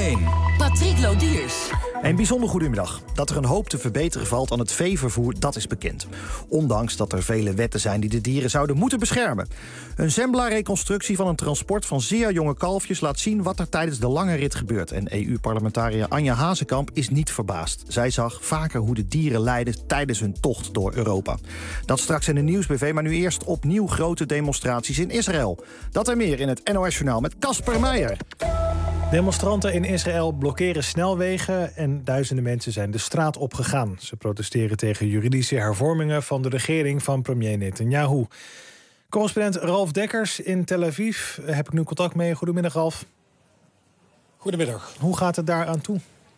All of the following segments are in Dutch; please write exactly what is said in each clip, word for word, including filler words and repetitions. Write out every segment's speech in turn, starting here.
één. Patrick Lodiers. Een bijzonder goedemiddag. Dat er een hoop te verbeteren valt aan het veevervoer, dat is bekend. Ondanks dat er vele wetten zijn die de dieren zouden moeten beschermen. Een Zembla-reconstructie van een transport van zeer jonge kalfjes laat zien wat er tijdens de lange rit gebeurt. En E U-parlementariër Anja Hazekamp is niet verbaasd. Zij zag vaker hoe de dieren lijden tijdens hun tocht door Europa. Dat straks in de Nieuwsb V, maar nu eerst opnieuw grote demonstraties in Israël. Dat en meer in het N O S-journaal met Casper Meijer. Demonstranten in Israël blokkeren snelwegen en duizenden mensen zijn de straat opgegaan. Ze protesteren tegen juridische hervormingen van de regering van premier Netanyahu. Correspondent Ralf Dekkers in Tel Aviv. Heb ik nu contact mee? Goedemiddag, Ralf. Goedemiddag. Hoe gaat het daar aan toe?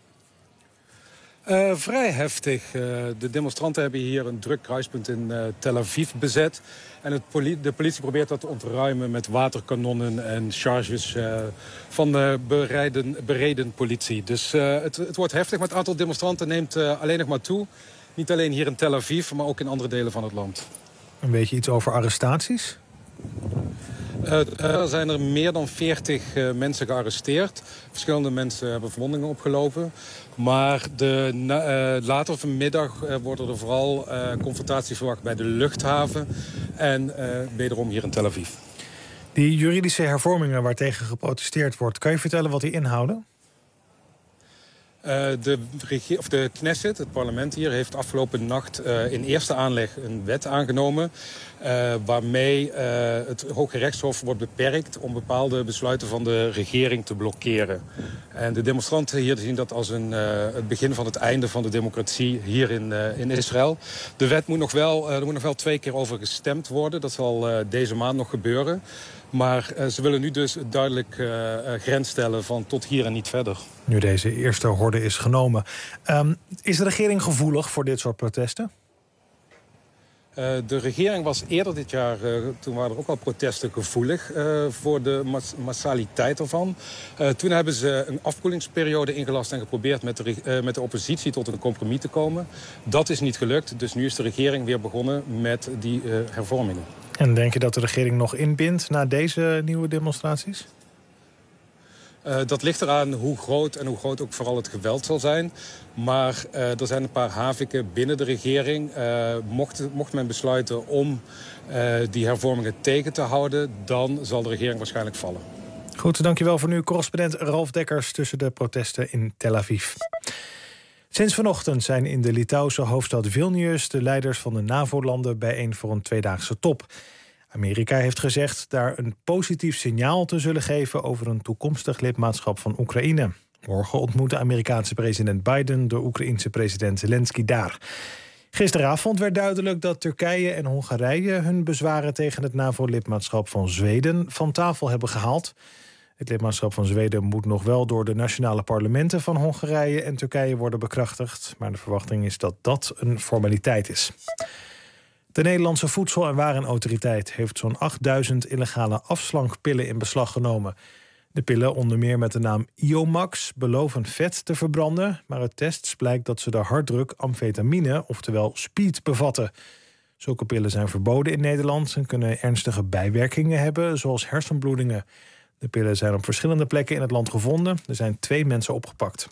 Uh, vrij heftig. Uh, de demonstranten hebben hier een druk kruispunt in uh, Tel Aviv bezet. En het poli- de politie probeert dat te ontruimen met waterkanonnen en charges uh, van de bereiden, bereden politie. Dus uh, het, het wordt heftig, maar het aantal demonstranten neemt uh, alleen nog maar toe. Niet alleen hier in Tel Aviv, maar ook in andere delen van het land. Een beetje iets over arrestaties? Uh, er zijn er meer dan veertig uh, mensen gearresteerd. Verschillende mensen hebben verwondingen opgelopen. Maar de, uh, later vanmiddag uh, worden er vooral uh, confrontaties verwacht bij de luchthaven. En uh, wederom hier in Tel Aviv. Die juridische hervormingen waartegen geprotesteerd wordt, kan je vertellen wat die inhouden? Uh, de, regie, of de Knesset, het parlement hier, heeft afgelopen nacht uh, in eerste aanleg een wet aangenomen. Uh, waarmee uh, het Hoge Rechtshof wordt beperkt om bepaalde besluiten van de regering te blokkeren. En de demonstranten hier zien dat als een, uh, het begin van het einde van de democratie hier in, uh, in Israël. De wet moet nog wel, uh, er moet nog wel twee keer over gestemd worden. Dat zal uh, deze maand nog gebeuren. Maar uh, ze willen nu dus duidelijk uh, uh, grens stellen van tot hier en niet verder. Nu deze eerste horde is genomen. Um, is de regering gevoelig voor dit soort protesten? Uh, de regering was eerder dit jaar, uh, toen waren er ook al protesten gevoelig uh, voor de mas- massaliteit ervan. Uh, toen hebben ze een afkoelingsperiode ingelast en geprobeerd met de, uh, met de oppositie tot een compromis te komen. Dat is niet gelukt, dus nu is de regering weer begonnen met die uh, hervormingen. En denk je dat de regering nog inbindt na deze nieuwe demonstraties? Uh, dat ligt eraan hoe groot en hoe groot ook vooral het geweld zal zijn. Maar uh, er zijn een paar haviken binnen de regering. Uh, mocht, mocht men besluiten om uh, die hervormingen tegen te houden, dan zal de regering waarschijnlijk vallen. Goed, dankjewel voor nu. Correspondent Ralf Dekkers tussen de protesten in Tel Aviv. Sinds vanochtend zijn in de Litouwse hoofdstad Vilnius de leiders van de NAVO-landen bijeen voor een tweedaagse top. Amerika heeft gezegd daar een positief signaal te zullen geven over een toekomstig lidmaatschap van Oekraïne. Morgen ontmoet de Amerikaanse president Biden de Oekraïense president Zelensky daar. Gisteravond werd duidelijk dat Turkije en Hongarije hun bezwaren tegen het NAVO-lidmaatschap van Zweden van tafel hebben gehaald. Het lidmaatschap van Zweden moet nog wel door de nationale parlementen van Hongarije en Turkije worden bekrachtigd, maar de verwachting is dat dat een formaliteit is. De Nederlandse Voedsel- en Warenautoriteit heeft zo'n achtduizend illegale afslankpillen in beslag genomen. De pillen, onder meer met de naam Iomax, beloven vet te verbranden, maar uit tests blijkt dat ze de harddruk amfetamine, oftewel speed, bevatten. Zulke pillen zijn verboden in Nederland en kunnen ernstige bijwerkingen hebben, zoals hersenbloedingen. De pillen zijn op verschillende plekken in het land gevonden. Er zijn twee mensen opgepakt.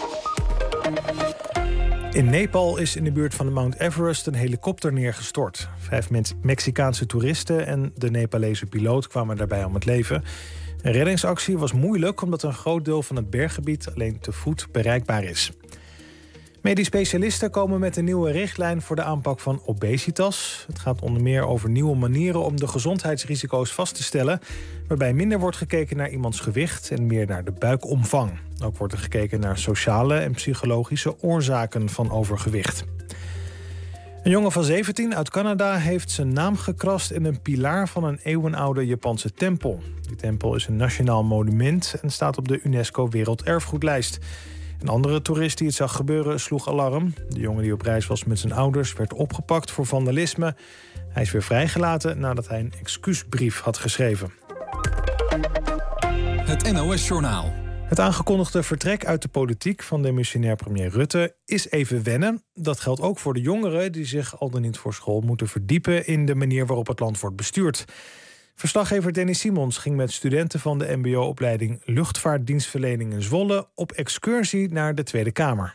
In Nepal is in de buurt van de Mount Everest een helikopter neergestort. Vijf Mexicaanse toeristen en de Nepalese piloot kwamen daarbij om het leven. Een reddingsactie was moeilijk omdat een groot deel van het berggebied alleen te voet bereikbaar is. Medisch specialisten komen met een nieuwe richtlijn voor de aanpak van obesitas. Het gaat onder meer over nieuwe manieren om de gezondheidsrisico's vast te stellen, waarbij minder wordt gekeken naar iemands gewicht en meer naar de buikomvang. Ook wordt er gekeken naar sociale en psychologische oorzaken van overgewicht. Een jongen van zeventien uit Canada heeft zijn naam gekrast in een pilaar van een eeuwenoude Japanse tempel. Die tempel is een nationaal monument en staat op de UNESCO Werelderfgoedlijst. Een andere toerist die het zag gebeuren sloeg alarm. De jongen die op reis was met zijn ouders werd opgepakt voor vandalisme. Hij is weer vrijgelaten nadat hij een excuusbrief had geschreven. Het N O S-journaal. Het aangekondigde vertrek uit de politiek van demissionair premier Rutte is even wennen. Dat geldt ook voor de jongeren die zich al dan niet voor school moeten verdiepen in de manier waarop het land wordt bestuurd. Verslaggever Danny Simons ging met studenten van de mbo-opleiding Luchtvaartdienstverlening in Zwolle op excursie naar de Tweede Kamer.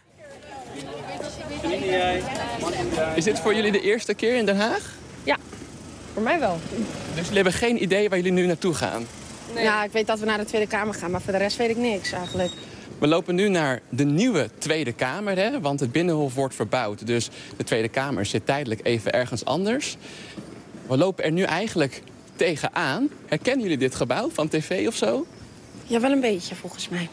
Is dit voor jullie de eerste keer in Den Haag? Ja, voor mij wel. Dus jullie hebben geen idee waar jullie nu naartoe gaan? Nee. Ja, ik weet dat we naar de Tweede Kamer gaan, maar voor de rest weet ik niks eigenlijk. We lopen nu naar de nieuwe Tweede Kamer, hè, want het Binnenhof wordt verbouwd. Dus de Tweede Kamer zit tijdelijk even ergens anders. We lopen er nu eigenlijk tegenaan. Herkennen jullie dit gebouw van tv of zo? Ja, wel een beetje volgens mij.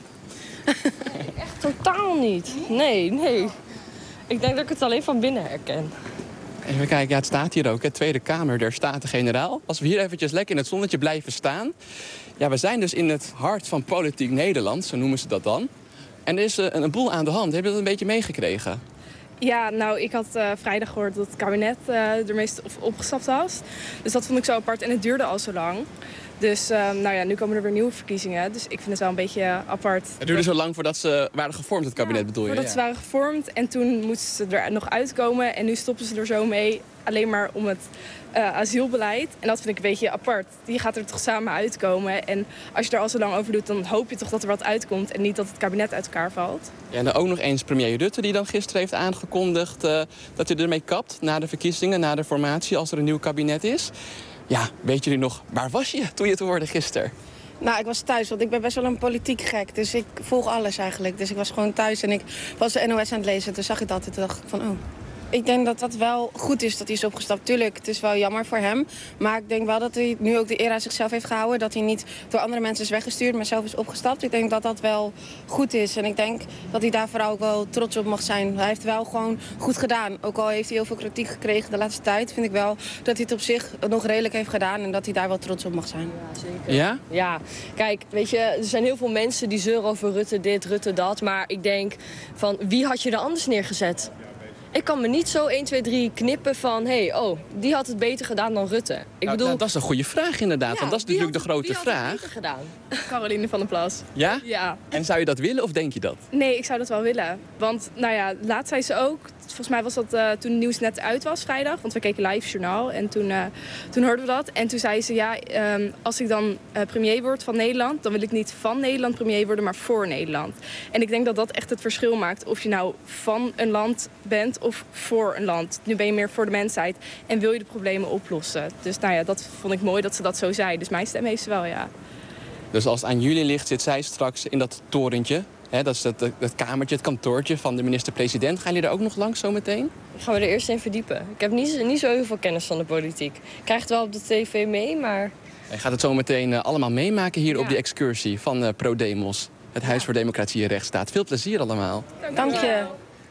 Echt totaal niet. Nee, nee. Ik denk dat ik het alleen van binnen herken. Even kijken, ja, het staat hier ook, hè, Tweede Kamer der Staten-Generaal. Als we hier eventjes lekker in het zonnetje blijven staan. Ja, we zijn dus in het hart van politiek Nederland, zo noemen ze dat dan. En er is uh, een boel aan de hand. Heb je dat een beetje meegekregen? Ja, nou, ik had uh, vrijdag gehoord dat het kabinet uh, ermee opgestapt was. Dus dat vond ik zo apart en het duurde al zo lang. Dus uh, nou ja, nu komen er weer nieuwe verkiezingen. Dus ik vind het wel een beetje uh, apart. Het duurde zo lang voordat ze waren gevormd, het kabinet, ja, bedoel je? voordat ja. ze waren gevormd en toen moesten ze er nog uitkomen. En nu stoppen ze er zo mee, alleen maar om het uh, asielbeleid. En dat vind ik een beetje apart. Die gaat er toch samen uitkomen. En als je er al zo lang over doet, dan hoop je toch dat er wat uitkomt. En niet dat het kabinet uit elkaar valt. Ja, en dan ook nog eens premier Rutte, die dan gisteren heeft aangekondigd uh, dat hij ermee kapt na de verkiezingen, na de formatie, als er een nieuw kabinet is. Ja, weet jullie nog, waar was je toen je het hoorde gisteren? Nou, ik was thuis, want ik ben best wel een politiek gek. Dus ik volg alles eigenlijk. Dus ik was gewoon thuis en ik was de N O S aan het lezen. Toen zag ik dat en toen dacht ik van, oh. Ik denk dat dat wel goed is dat hij is opgestapt. Tuurlijk, het is wel jammer voor hem. Maar ik denk wel dat hij nu ook de eer aan zichzelf heeft gehouden. Dat hij niet door andere mensen is weggestuurd, maar zelf is opgestapt. Ik denk dat dat wel goed is. En ik denk dat hij daar vooral ook wel trots op mag zijn. Hij heeft wel gewoon goed gedaan. Ook al heeft hij heel veel kritiek gekregen de laatste tijd, vind ik wel dat hij het op zich nog redelijk heeft gedaan. En dat hij daar wel trots op mag zijn. Ja, zeker. Ja? Ja, kijk, weet je, er zijn heel veel mensen die zeuren over Rutte dit, Rutte dat. Maar ik denk van, wie had je er anders neergezet? Ik kan me niet zo één, twee, drie knippen van, hé, hey, oh, die had het beter gedaan dan Rutte. Ik nou, bedoel, nou, dat is een goede vraag inderdaad, ja, want dat is natuurlijk de grote wie vraag. Had het beter gedaan? Caroline van der Plas. Ja? Ja. En zou je dat willen of denk je dat? Nee, ik zou dat wel willen. Want, nou ja, laatst zei ze ook, volgens mij was dat uh, toen het nieuws net uit was, vrijdag. Want we keken live journaal en toen, uh, toen hoorden we dat. En toen zei ze, ja, um, als ik dan uh, premier word van Nederland, dan wil ik niet van Nederland premier worden, maar voor Nederland. En ik denk dat dat echt het verschil maakt of je nou van een land bent of voor een land. Nu ben je meer voor de mensheid en wil je de problemen oplossen. Dus nou ja, dat vond ik mooi dat ze dat zo zei. Dus mijn stem heeft ze wel, ja. Dus als het aan jullie ligt, zit zij straks in dat torentje. Hè, dat is het, het kamertje, het kantoortje van de minister-president. Gaan jullie er ook nog langs zo meteen? Gaan we er eerst in verdiepen. Ik heb niet, niet zo heel veel kennis van de politiek. Ik krijg het wel op de tv mee, maar... Je gaat het zo meteen uh, allemaal meemaken hier Ja. op die excursie van uh, ProDemos. Het Huis voor Democratie en Rechtsstaat. Veel plezier allemaal. Dank je.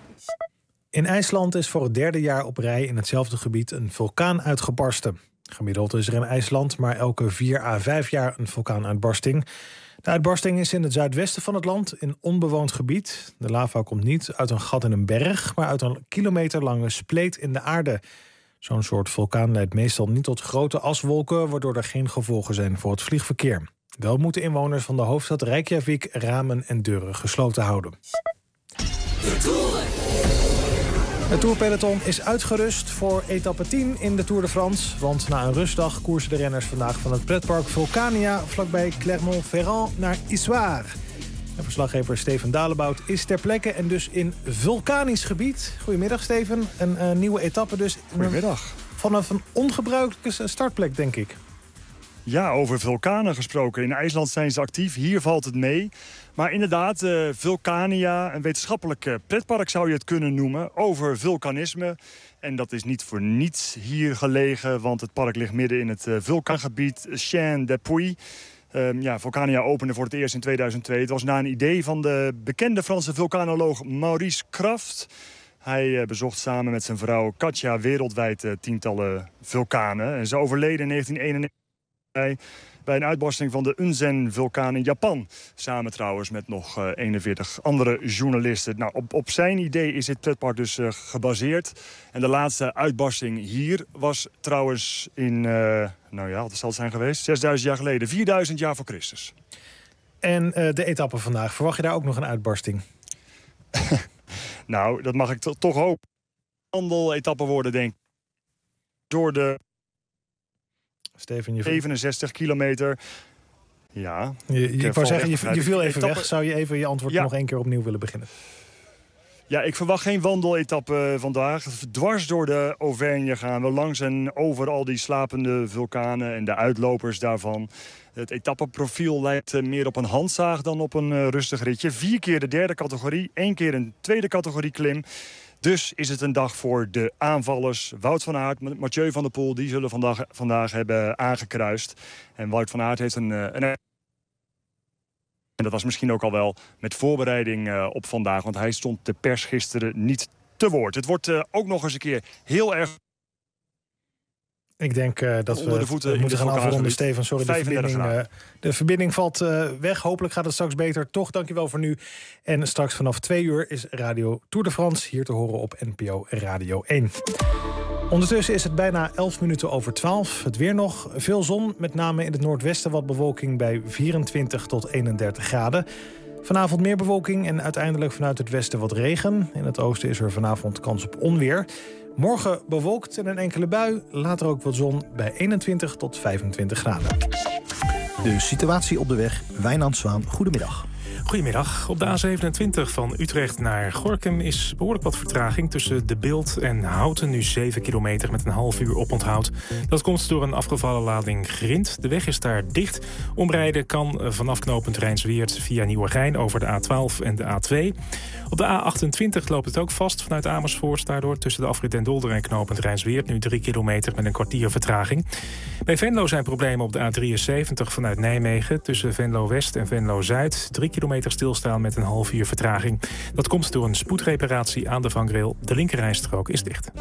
In IJsland is voor het derde jaar op rij in hetzelfde gebied een vulkaan uitgebarsten. Gemiddeld is er in IJsland maar elke vier à vijf jaar een vulkaanuitbarsting. De uitbarsting is in het zuidwesten van het land, in onbewoond gebied. De lava komt niet uit een gat in een berg, maar uit een kilometerlange spleet in de aarde. Zo'n soort vulkaan leidt meestal niet tot grote aswolken, waardoor er geen gevolgen zijn voor het vliegverkeer. Wel moeten inwoners van de hoofdstad Reykjavik ramen en deuren gesloten houden. Het Tourpeloton is uitgerust voor etappe tien in de Tour de France. Want na een rustdag koersen de renners vandaag van het pretpark Vulcania vlakbij Clermont-Ferrand naar Issoire. En verslaggever Steven Dalebout is ter plekke en dus in vulkanisch gebied. Goedemiddag Steven, een uh, nieuwe etappe dus. Goedemiddag. Vanaf een ongebruikelijke startplek, denk ik. Ja, over vulkanen gesproken. In IJsland zijn ze actief, hier valt het mee. Maar inderdaad, uh, Vulcania, een wetenschappelijk uh, pretpark zou je het kunnen noemen, over vulkanisme. En dat is niet voor niets hier gelegen, want het park ligt midden in het uh, vulkaangebied Chêne des Puys. Um, ja, Vulcania opende voor het eerst in tweeduizend twee. Het was na een idee van de bekende Franse vulkanoloog Maurice Krafft. Hij uh, bezocht samen met zijn vrouw Katja wereldwijd uh, tientallen vulkanen. En ze overleden in negentien eenennegentig bij, bij een uitbarsting van de Unzen-vulkaan in Japan. Samen trouwens met nog uh, eenenveertig andere journalisten. Nou, op, op zijn idee is dit pretpark dus uh, gebaseerd. En de laatste uitbarsting hier was trouwens in, uh, nou ja, wat zal het zijn geweest? zesduizend jaar geleden, vierduizend jaar voor Christus. En uh, de etappe vandaag, verwacht je daar ook nog een uitbarsting? Nou, dat mag ik to- toch hopen. Handel-etappe worden, denk ik. Door de... Steven, je... zevenenzestig kilometer. Ja. Je, je, ik wou zeggen, je, je viel even weg. Zou je even je antwoord ja. nog één keer opnieuw willen beginnen? Ja, ik verwacht geen wandeletappe vandaag. Dwars door de Auvergne gaan we langs en over al die slapende vulkanen en de uitlopers daarvan. Het etappeprofiel lijkt meer op een handzaag dan op een rustig ritje. Vier keer de derde categorie, één keer een tweede categorie klim. Dus is het een dag voor de aanvallers. Wout van Aert, Mathieu van der Poel, die zullen vandaag, vandaag hebben aangekruist. En Wout van Aert heeft een... een En dat was misschien ook al wel met voorbereiding uh, op vandaag. Want hij stond de pers gisteren niet te woord. Het wordt uh, ook nog eens een keer heel erg... Ik denk uh, dat we, we moeten gaan afronden, Steven. Sorry, de verbinding, uh, de verbinding valt uh, weg. Hopelijk gaat het straks beter. Toch, dankjewel voor nu. En straks vanaf twee uur is Radio Tour de France hier te horen op N P O Radio één. Ondertussen is het bijna elf minuten over twaalf. Het weer nog. Veel zon, met name in het noordwesten wat bewolking bij vierentwintig tot eenendertig graden. Vanavond meer bewolking en uiteindelijk vanuit het westen wat regen. In het oosten is er vanavond kans op onweer. Morgen bewolkt en een enkele bui. Later ook wat zon bij eenentwintig tot vijfentwintig graden. De situatie op de weg. Wijnand Zwaan, goedemiddag. Goedemiddag. Op de A zevenentwintig van Utrecht naar Gorinchem is behoorlijk wat vertraging tussen De Bilt en Houten. Nu zeven kilometer met een half uur oponthoud. Dat komt door een afgevallen lading grind. De weg is daar dicht. Omrijden kan vanaf knooppunt Rijnsweert via Nieuwegein over de A twaalf en de A twee. Op de A achtentwintig loopt het ook vast vanuit Amersfoort. Daardoor tussen de afrit Den Dolder en knooppunt Rijnsweert nu drie kilometer met een kwartier vertraging. Bij Venlo zijn problemen op de A drieënzeventig vanuit Nijmegen. Tussen Venlo West en Venlo Zuid. Drie kilometer stilstaan met een half uur vertraging. Dat komt door een spoedreparatie aan de vangrail. De linkerrijstrook is dicht.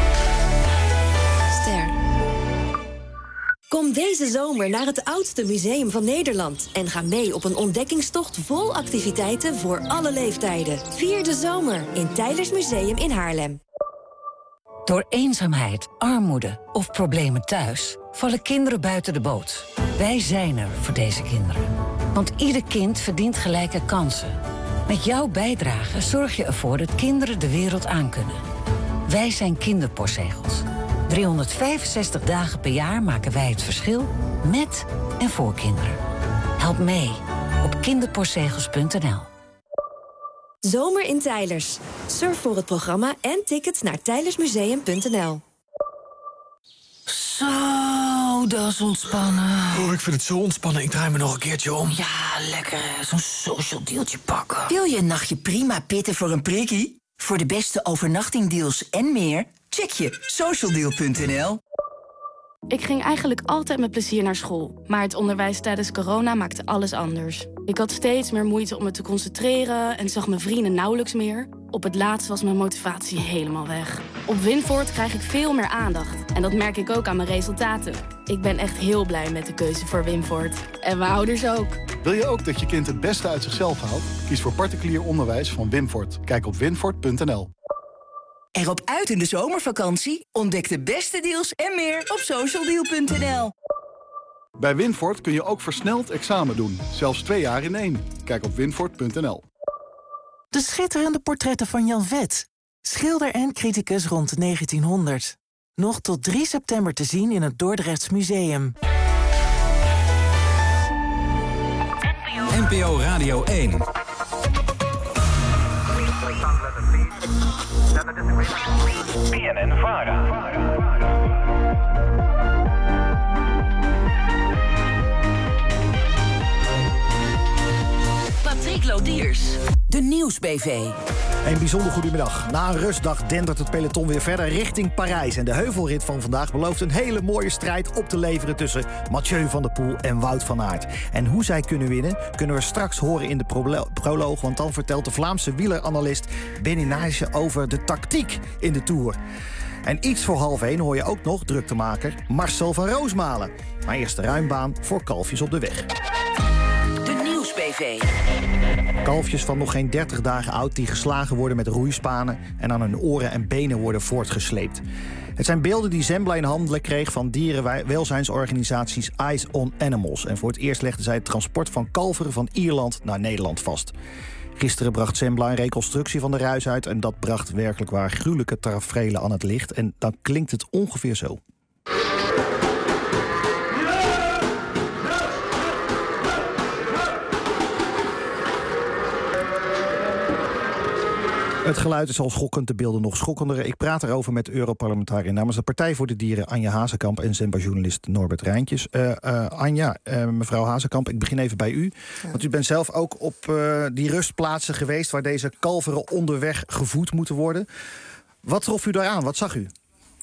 Ster. Kom deze zomer naar het oudste museum van Nederland en ga mee op een ontdekkingstocht vol activiteiten voor alle leeftijden. Vier de zomer in Teylers Museum in Haarlem. Door eenzaamheid, armoede of problemen thuis vallen kinderen buiten de boot. Wij zijn er voor deze kinderen. Want ieder kind verdient gelijke kansen. Met jouw bijdrage zorg je ervoor dat kinderen de wereld aankunnen. Wij zijn Kinderpostzegels. driehonderdvijfenzestig dagen per jaar maken wij het verschil met en voor kinderen. Help mee op kinderpostzegels punt n l. Zomer in Teylers. Surf voor het programma en tickets naar teylersmuseum punt n l. Zo, dat is ontspannen. Oh, ik vind het zo ontspannen. Ik draai me nog een keertje om. Ja, lekker. Zo'n social dealtje pakken. Wil je een nachtje prima pitten voor een prikkie? Voor de beste overnachtingdeals en meer, check je socialdeal punt n l. Ik ging eigenlijk altijd met plezier naar school. Maar het onderwijs tijdens corona maakte alles anders. Ik had steeds meer moeite om me te concentreren en zag mijn vrienden nauwelijks meer. Op het laatst was mijn motivatie helemaal weg. Op Winvoort krijg ik veel meer aandacht. En dat merk ik ook aan mijn resultaten. Ik ben echt heel blij met de keuze voor Winvoort. En mijn ouders ook. Wil je ook dat je kind het beste uit zichzelf haalt? Kies voor particulier onderwijs van Winvoort. Kijk op winvoort punt n l. Erop uit in de zomervakantie? Ontdek de beste deals en meer op socialdeal punt n l. Bij Winvoort kun je ook versneld examen doen. Zelfs twee jaar in één. Kijk op winvoort punt n l. De schitterende portretten van Jan Vet. Schilder en criticus rond negentienhonderd. Nog tot drie september te zien in het Dordrechts Museum. N P O Radio één. B N N Vara. Patrick Lodiers. De Nieuws B V. Een bijzonder goedemiddag. Na een rustdag dendert het peloton weer verder richting Parijs. En de heuvelrit van vandaag belooft een hele mooie strijd op te leveren tussen Mathieu van der Poel en Wout van Aert. En hoe zij kunnen winnen, kunnen we straks horen in de prolo- proloog. Want dan vertelt de Vlaamse wieleranalist Benny Nijssen over de tactiek in de Tour. En iets voor half één hoor je ook nog druktemaker Marcel van Roosmalen. Maar eerst de ruimbaan voor kalfjes op de weg. De Nieuws B V. Kalfjes van nog geen dertig dagen oud die geslagen worden met roeispanen en aan hun oren en benen worden voortgesleept. Het zijn beelden die Zembla in handen kreeg van dierenwelzijnsorganisaties Eyes on Animals. En voor het eerst legden zij het transport van kalveren van Ierland naar Nederland vast. Gisteren bracht Zembla een reconstructie van de ruis uit en dat bracht werkelijk waar gruwelijke taferelen aan het licht. En dan klinkt het ongeveer zo. Het geluid is al schokkend, de beelden nog schokkender. Ik praat erover met Europarlementariër namens de Partij voor de Dieren Anja Hazekamp en Zembla-journalist Norbert Rijntjes. Uh, uh, Anja, uh, mevrouw Hazekamp, ik begin even bij u. Ja. Want u bent zelf ook op uh, die rustplaatsen geweest waar deze kalveren onderweg gevoed moeten worden. Wat trof u daaraan? Wat zag u?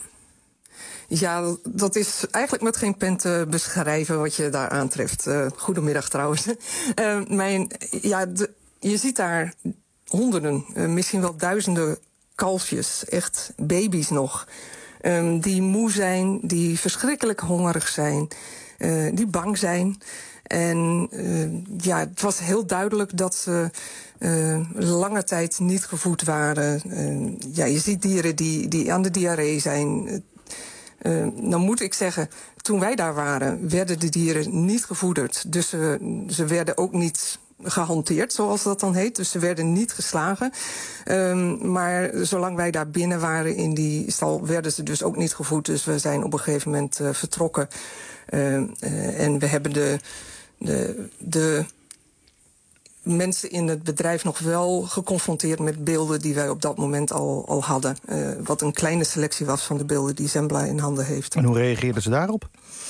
Ja, dat is eigenlijk met geen pen te beschrijven wat je daar aantreft. Uh, goedemiddag trouwens. Uh, mijn, ja, de, je ziet daar honderden, uh, misschien wel duizenden kalfjes, echt baby's nog, um, die moe zijn, die verschrikkelijk hongerig zijn, uh, die bang zijn. En uh, ja, het was heel duidelijk dat ze uh, lange tijd niet gevoed waren. Uh, ja, je ziet dieren die, die aan de diarree zijn. Uh, nou moet ik zeggen, toen wij daar waren, werden de dieren niet gevoederd. Dus uh, ze werden ook niet gehanteerd, zoals dat dan heet. Dus ze werden niet geslagen. Um, maar zolang wij daar binnen waren in die stal, werden ze dus ook niet gevoed. Dus we zijn op een gegeven moment uh, vertrokken. Uh, uh, en we hebben de, de, de mensen in het bedrijf nog wel geconfronteerd met beelden die wij op dat moment al, al hadden. Uh, wat een kleine selectie was van de beelden die Zembla in handen heeft. En hoe reageerden ze daarop?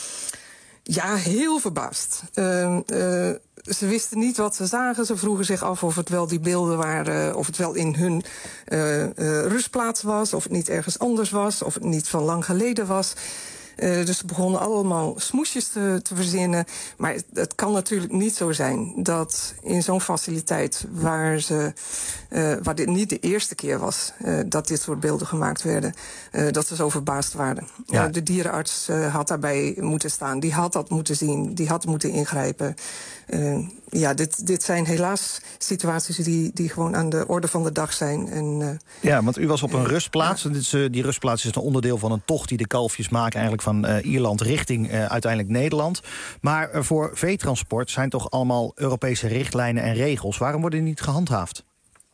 Ja, heel verbaasd. Uh, uh, ze wisten niet wat ze zagen. Ze vroegen zich af of het wel die beelden waren, of het wel in hun uh, uh, rustplaats was, of het niet ergens anders was, of het niet van lang geleden was. Uh, dus ze begonnen allemaal smoesjes te, te verzinnen. Maar het, het kan natuurlijk niet zo zijn dat in zo'n faciliteit waar, ze, uh, waar dit niet de eerste keer was, uh, dat dit soort beelden gemaakt werden, uh, dat ze zo verbaasd waren. Ja. Uh, de dierenarts uh, had daarbij moeten staan. Die had dat moeten zien. Die had moeten ingrijpen. Uh, ja, dit, dit zijn helaas situaties die, die gewoon aan de orde van de dag zijn. En, uh, ja, want u was op een rustplaats. Ja. Dit is, uh, die rustplaats is een onderdeel van een tocht die de kalfjes maken eigenlijk van uh, Ierland richting uh, uiteindelijk Nederland. Maar uh, voor veetransport zijn toch allemaal Europese richtlijnen en regels. Waarom worden die niet gehandhaafd?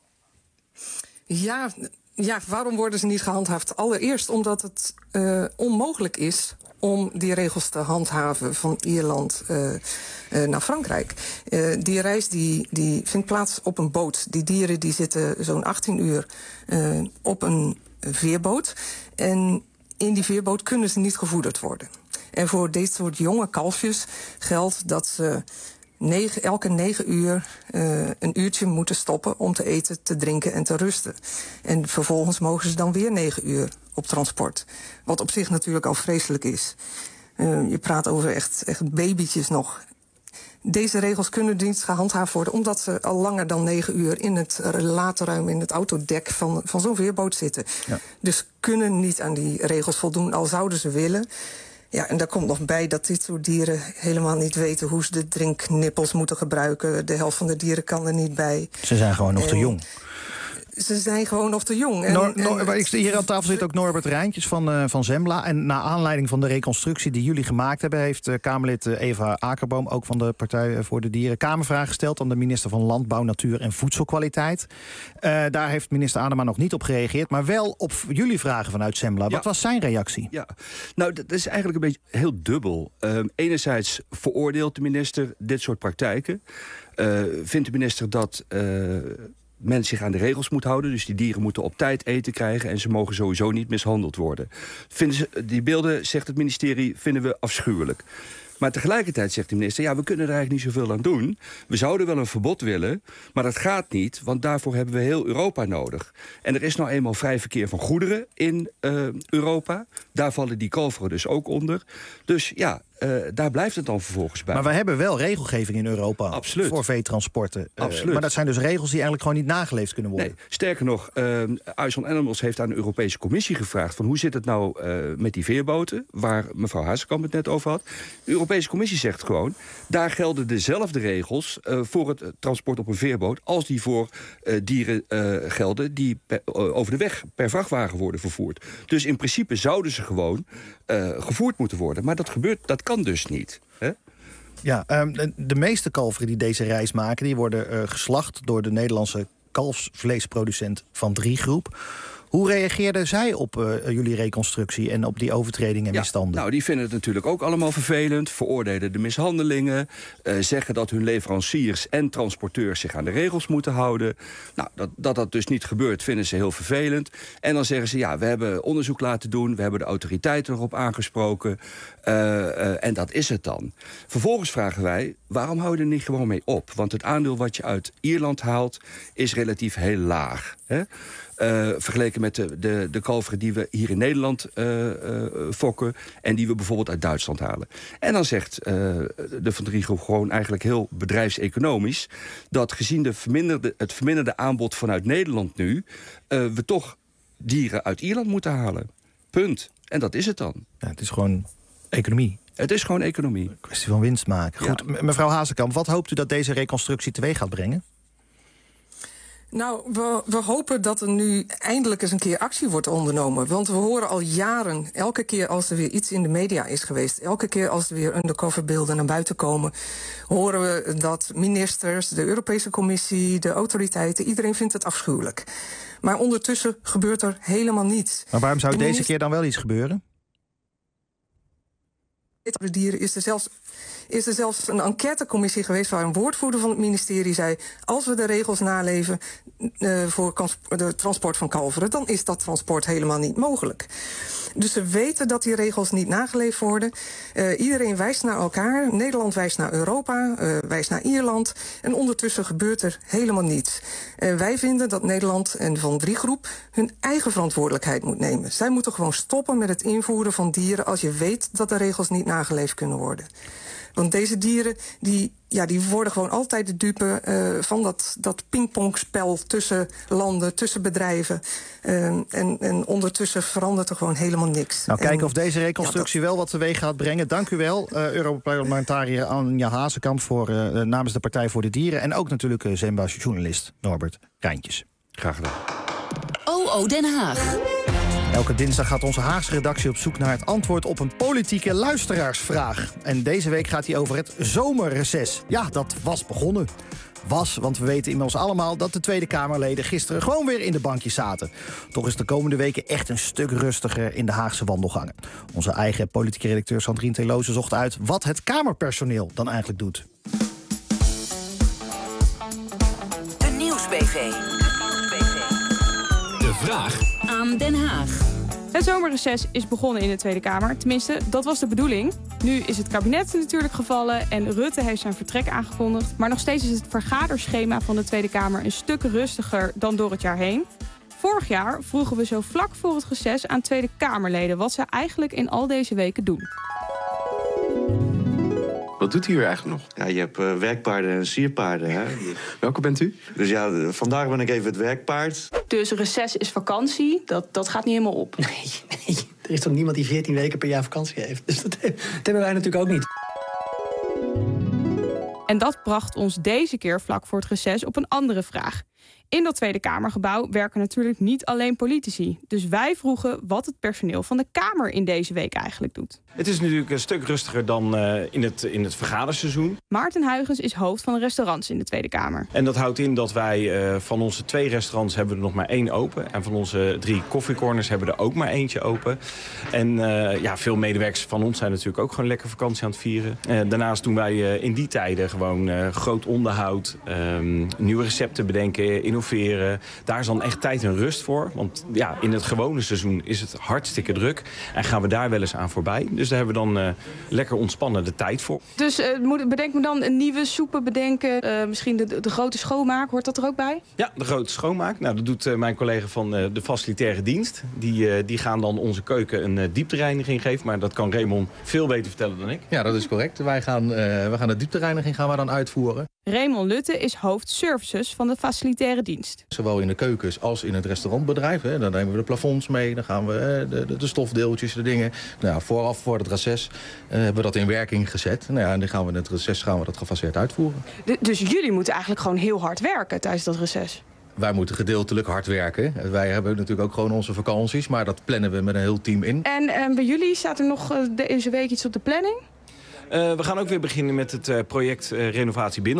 Ja, ja, waarom worden ze niet gehandhaafd? Allereerst omdat het uh, onmogelijk is om die regels te handhaven van Ierland uh, uh, naar Frankrijk. Uh, die reis die, die vindt plaats op een boot. Die dieren die zitten zo'n achttien uur uh, op een veerboot. En in die veerboot kunnen ze niet gevoederd worden. En voor dit soort jonge kalfjes geldt dat ze negen, elke negen uur uh, een uurtje moeten stoppen om te eten, te drinken en te rusten. En vervolgens mogen ze dan weer negen uur op transport. Wat op zich natuurlijk al vreselijk is. Uh, je praat over echt, echt babytjes nog. Deze regels kunnen niet gehandhaafd worden omdat ze al langer dan negen uur in het laadruim, in het autodek van, van zo'n veerboot zitten. Ja. Dus kunnen niet aan die regels voldoen, al zouden ze willen. Ja, en daar komt nog bij dat dit soort dieren helemaal niet weten hoe ze de drinknippels moeten gebruiken. De helft van de dieren kan er niet bij. Ze zijn gewoon nog en te jong. Ze zijn gewoon nog te jong. En, Nor, Nor, en, hier aan tafel zit ook Norbert Rijntjes van, uh, van Zembla. En naar aanleiding van de reconstructie die jullie gemaakt hebben, heeft uh, Kamerlid uh, Eva Akerboom, ook van de Partij voor de Dieren, Kamervraag gesteld aan de minister van Landbouw, Natuur en Voedselkwaliteit. Uh, daar heeft minister Adema nog niet op gereageerd, maar wel op jullie vragen vanuit Zembla. Ja. Wat was zijn reactie? Ja, nou, dat is eigenlijk een beetje heel dubbel. Uh, enerzijds veroordeelt de minister dit soort praktijken. Uh, vindt de minister dat Uh, men zich aan de regels moet houden. Dus die dieren moeten op tijd eten krijgen en ze mogen sowieso niet mishandeld worden. Vinden ze, die beelden, zegt het ministerie, vinden we afschuwelijk. Maar tegelijkertijd zegt de minister, ja, we kunnen er eigenlijk niet zoveel aan doen. We zouden wel een verbod willen, maar dat gaat niet, want daarvoor hebben we heel Europa nodig. En er is nou eenmaal vrij verkeer van goederen in uh, Europa. Daar vallen die kalveren dus ook onder. Dus ja, Uh, daar blijft het dan vervolgens bij. Maar we hebben wel regelgeving in Europa. Absoluut. Voor veetransporten. Uh, Absoluut. Maar dat zijn dus regels die eigenlijk gewoon niet nageleefd kunnen worden. Nee, sterker nog, uh, Eyes on Animals heeft aan de Europese Commissie gevraagd van hoe zit het nou uh, met die veerboten, waar mevrouw Hazekamp het net over had. De Europese Commissie zegt gewoon, daar gelden dezelfde regels uh, voor het transport op een veerboot als die voor uh, dieren uh, gelden die per, uh, over de weg per vrachtwagen worden vervoerd. Dus in principe zouden ze gewoon uh, gevoerd moeten worden. Maar dat gebeurt, dat kan dus niet. Hè? Ja, um, de, de meeste kalveren die deze reis maken, die worden uh, geslacht door de Nederlandse kalfsvleesproducent Van Drie Groep. Hoe reageerden zij op uh, jullie reconstructie en op die overtredingen en ja, misstanden? Nou, die vinden het natuurlijk ook allemaal vervelend. Veroordelen de mishandelingen. Uh, zeggen dat hun leveranciers en transporteurs zich aan de regels moeten houden. Nou, dat, dat dat dus niet gebeurt, vinden ze heel vervelend. En dan zeggen ze, ja, we hebben onderzoek laten doen. We hebben de autoriteiten erop aangesproken. Uh, uh, en dat is het dan. Vervolgens vragen wij, waarom hou je er niet gewoon mee op? Want het aandeel wat je uit Ierland haalt is relatief heel laag. Hè? Uh, vergeleken met de, de, de kalveren die we hier in Nederland uh, uh, fokken en die we bijvoorbeeld uit Duitsland halen. En dan zegt uh, de Van Drie Groep gewoon eigenlijk heel bedrijfseconomisch dat gezien de verminderde, het verminderde aanbod vanuit Nederland nu, uh, we toch dieren uit Ierland moeten halen. Punt. En dat is het dan. Ja, het is gewoon economie. Het is gewoon economie. Een kwestie van winst maken. Goed, ja. Mevrouw Hazekamp, wat hoopt u dat deze reconstructie teweeg gaat brengen? Nou, we, we hopen dat er nu eindelijk eens een keer actie wordt ondernomen. Want we horen al jaren, elke keer als er weer iets in de media is geweest, elke keer als er weer undercoverbeelden naar buiten komen, horen we dat ministers, de Europese Commissie, de autoriteiten, iedereen vindt het afschuwelijk. Maar ondertussen gebeurt er helemaal niets. Maar waarom zou de deze minister... keer dan wel iets gebeuren? De dieren is er zelfs is er zelfs een enquêtecommissie geweest waar een woordvoerder van het ministerie zei, als we de regels naleven uh, voor de transport van kalveren, dan is dat transport helemaal niet mogelijk. Dus ze weten dat die regels niet nageleefd worden. Uh, iedereen wijst naar elkaar. Nederland wijst naar Europa, uh, wijst naar Ierland. En ondertussen gebeurt er helemaal niets. Uh, wij vinden dat Nederland en de Van Drie Groep hun eigen verantwoordelijkheid moet nemen. Zij moeten gewoon stoppen met het invoeren van dieren als je weet dat de regels niet nageleefd kunnen worden. Want deze dieren die, ja, die worden gewoon altijd de dupe uh, van dat, dat pingpongspel tussen landen, tussen bedrijven. Uh, en, en ondertussen verandert er gewoon helemaal niks. Nou, kijken en, of deze reconstructie ja, dat... wel wat teweeg gaat brengen. Dank u wel, uh, Europarlementariër Anja Hazekamp voor, uh, namens de Partij voor de Dieren. En ook natuurlijk uh, Zembas journalist Norbert Rijntjes. Graag gedaan. O O Den Haag. Elke dinsdag gaat onze Haagse redactie op zoek naar het antwoord op een politieke luisteraarsvraag. En deze week gaat hij over het zomerreces. Ja, dat was begonnen. Was, want we weten inmiddels allemaal dat de Tweede Kamerleden gisteren gewoon weer in de bankjes zaten. Toch is de komende weken echt een stuk rustiger in de Haagse wandelgangen. Onze eigen politieke redacteur Sandrine Teloze zocht uit wat het Kamerpersoneel dan eigenlijk doet. De Nieuws-B V. De vraag aan Den Haag. Het zomerreces is begonnen in de Tweede Kamer. Tenminste, dat was de bedoeling. Nu is het kabinet natuurlijk gevallen en Rutte heeft zijn vertrek aangekondigd. Maar nog steeds is het vergaderschema van de Tweede Kamer een stuk rustiger dan door het jaar heen. Vorig jaar vroegen we zo vlak voor het reces aan Tweede Kamerleden wat ze eigenlijk in al deze weken doen. Wat doet u hier eigenlijk nog? Ja, je hebt uh, werkpaarden en sierpaarden. Hè? Welke bent u? Dus ja, vandaag ben ik even het werkpaard. Dus reces is vakantie, dat, dat gaat niet helemaal op. Nee, nee, er is toch niemand die veertien weken per jaar vakantie heeft. Dus dat, dat hebben wij natuurlijk ook niet. En dat bracht ons deze keer vlak voor het reces op een andere vraag. In dat Tweede Kamergebouw werken natuurlijk niet alleen politici. Dus wij vroegen wat het personeel van de Kamer in deze week eigenlijk doet. Het is natuurlijk een stuk rustiger dan uh, in, het, in het vergaderseizoen. Maarten Huygens is hoofd van de restaurants in de Tweede Kamer. En dat houdt in dat wij uh, van onze twee restaurants hebben er nog maar één open. En van onze drie koffiecorners hebben we er ook maar eentje open. En uh, ja, veel medewerkers van ons zijn natuurlijk ook gewoon lekker vakantie aan het vieren. Uh, daarnaast doen wij uh, in die tijden gewoon uh, groot onderhoud, um, nieuwe recepten bedenken, innoveren. Daar is dan echt tijd en rust voor. Want ja, in het gewone seizoen is het hartstikke druk. En gaan we daar wel eens aan voorbij. Dus daar hebben we dan uh, lekker ontspannen de tijd voor. Dus uh, bedenk me dan een nieuwe soepen bedenken. Uh, misschien de, de grote schoonmaak, hoort dat er ook bij? Ja, de grote schoonmaak. Nou, dat doet uh, mijn collega van uh, de facilitaire dienst. Die, uh, die gaan dan onze keuken een uh, dieptereiniging geven. Maar dat kan Raymond veel beter vertellen dan ik. Ja, dat is correct. Wij gaan, uh, we gaan de dieptereiniging gaan we dan uitvoeren. Raymond Lutte is hoofd services van de facilitaire dienst. Zowel in de keukens als in het restaurantbedrijf. Hè. Dan nemen we de plafonds mee, dan gaan we de, de, de stofdeeltjes, de dingen. Nou, vooraf voor het reces uh, hebben we dat in werking gezet. Nou ja, en dan gaan we in het reces gaan we dat gefaseerd uitvoeren. De, dus jullie moeten eigenlijk gewoon heel hard werken tijdens dat reces? Wij moeten gedeeltelijk hard werken. Wij hebben natuurlijk ook gewoon onze vakanties, maar dat plannen we met een heel team in. En uh, bij jullie staat er nog uh, deze week iets op de planning? Uh, we gaan ook weer beginnen met het uh, project uh, Renovatie Binnenhof.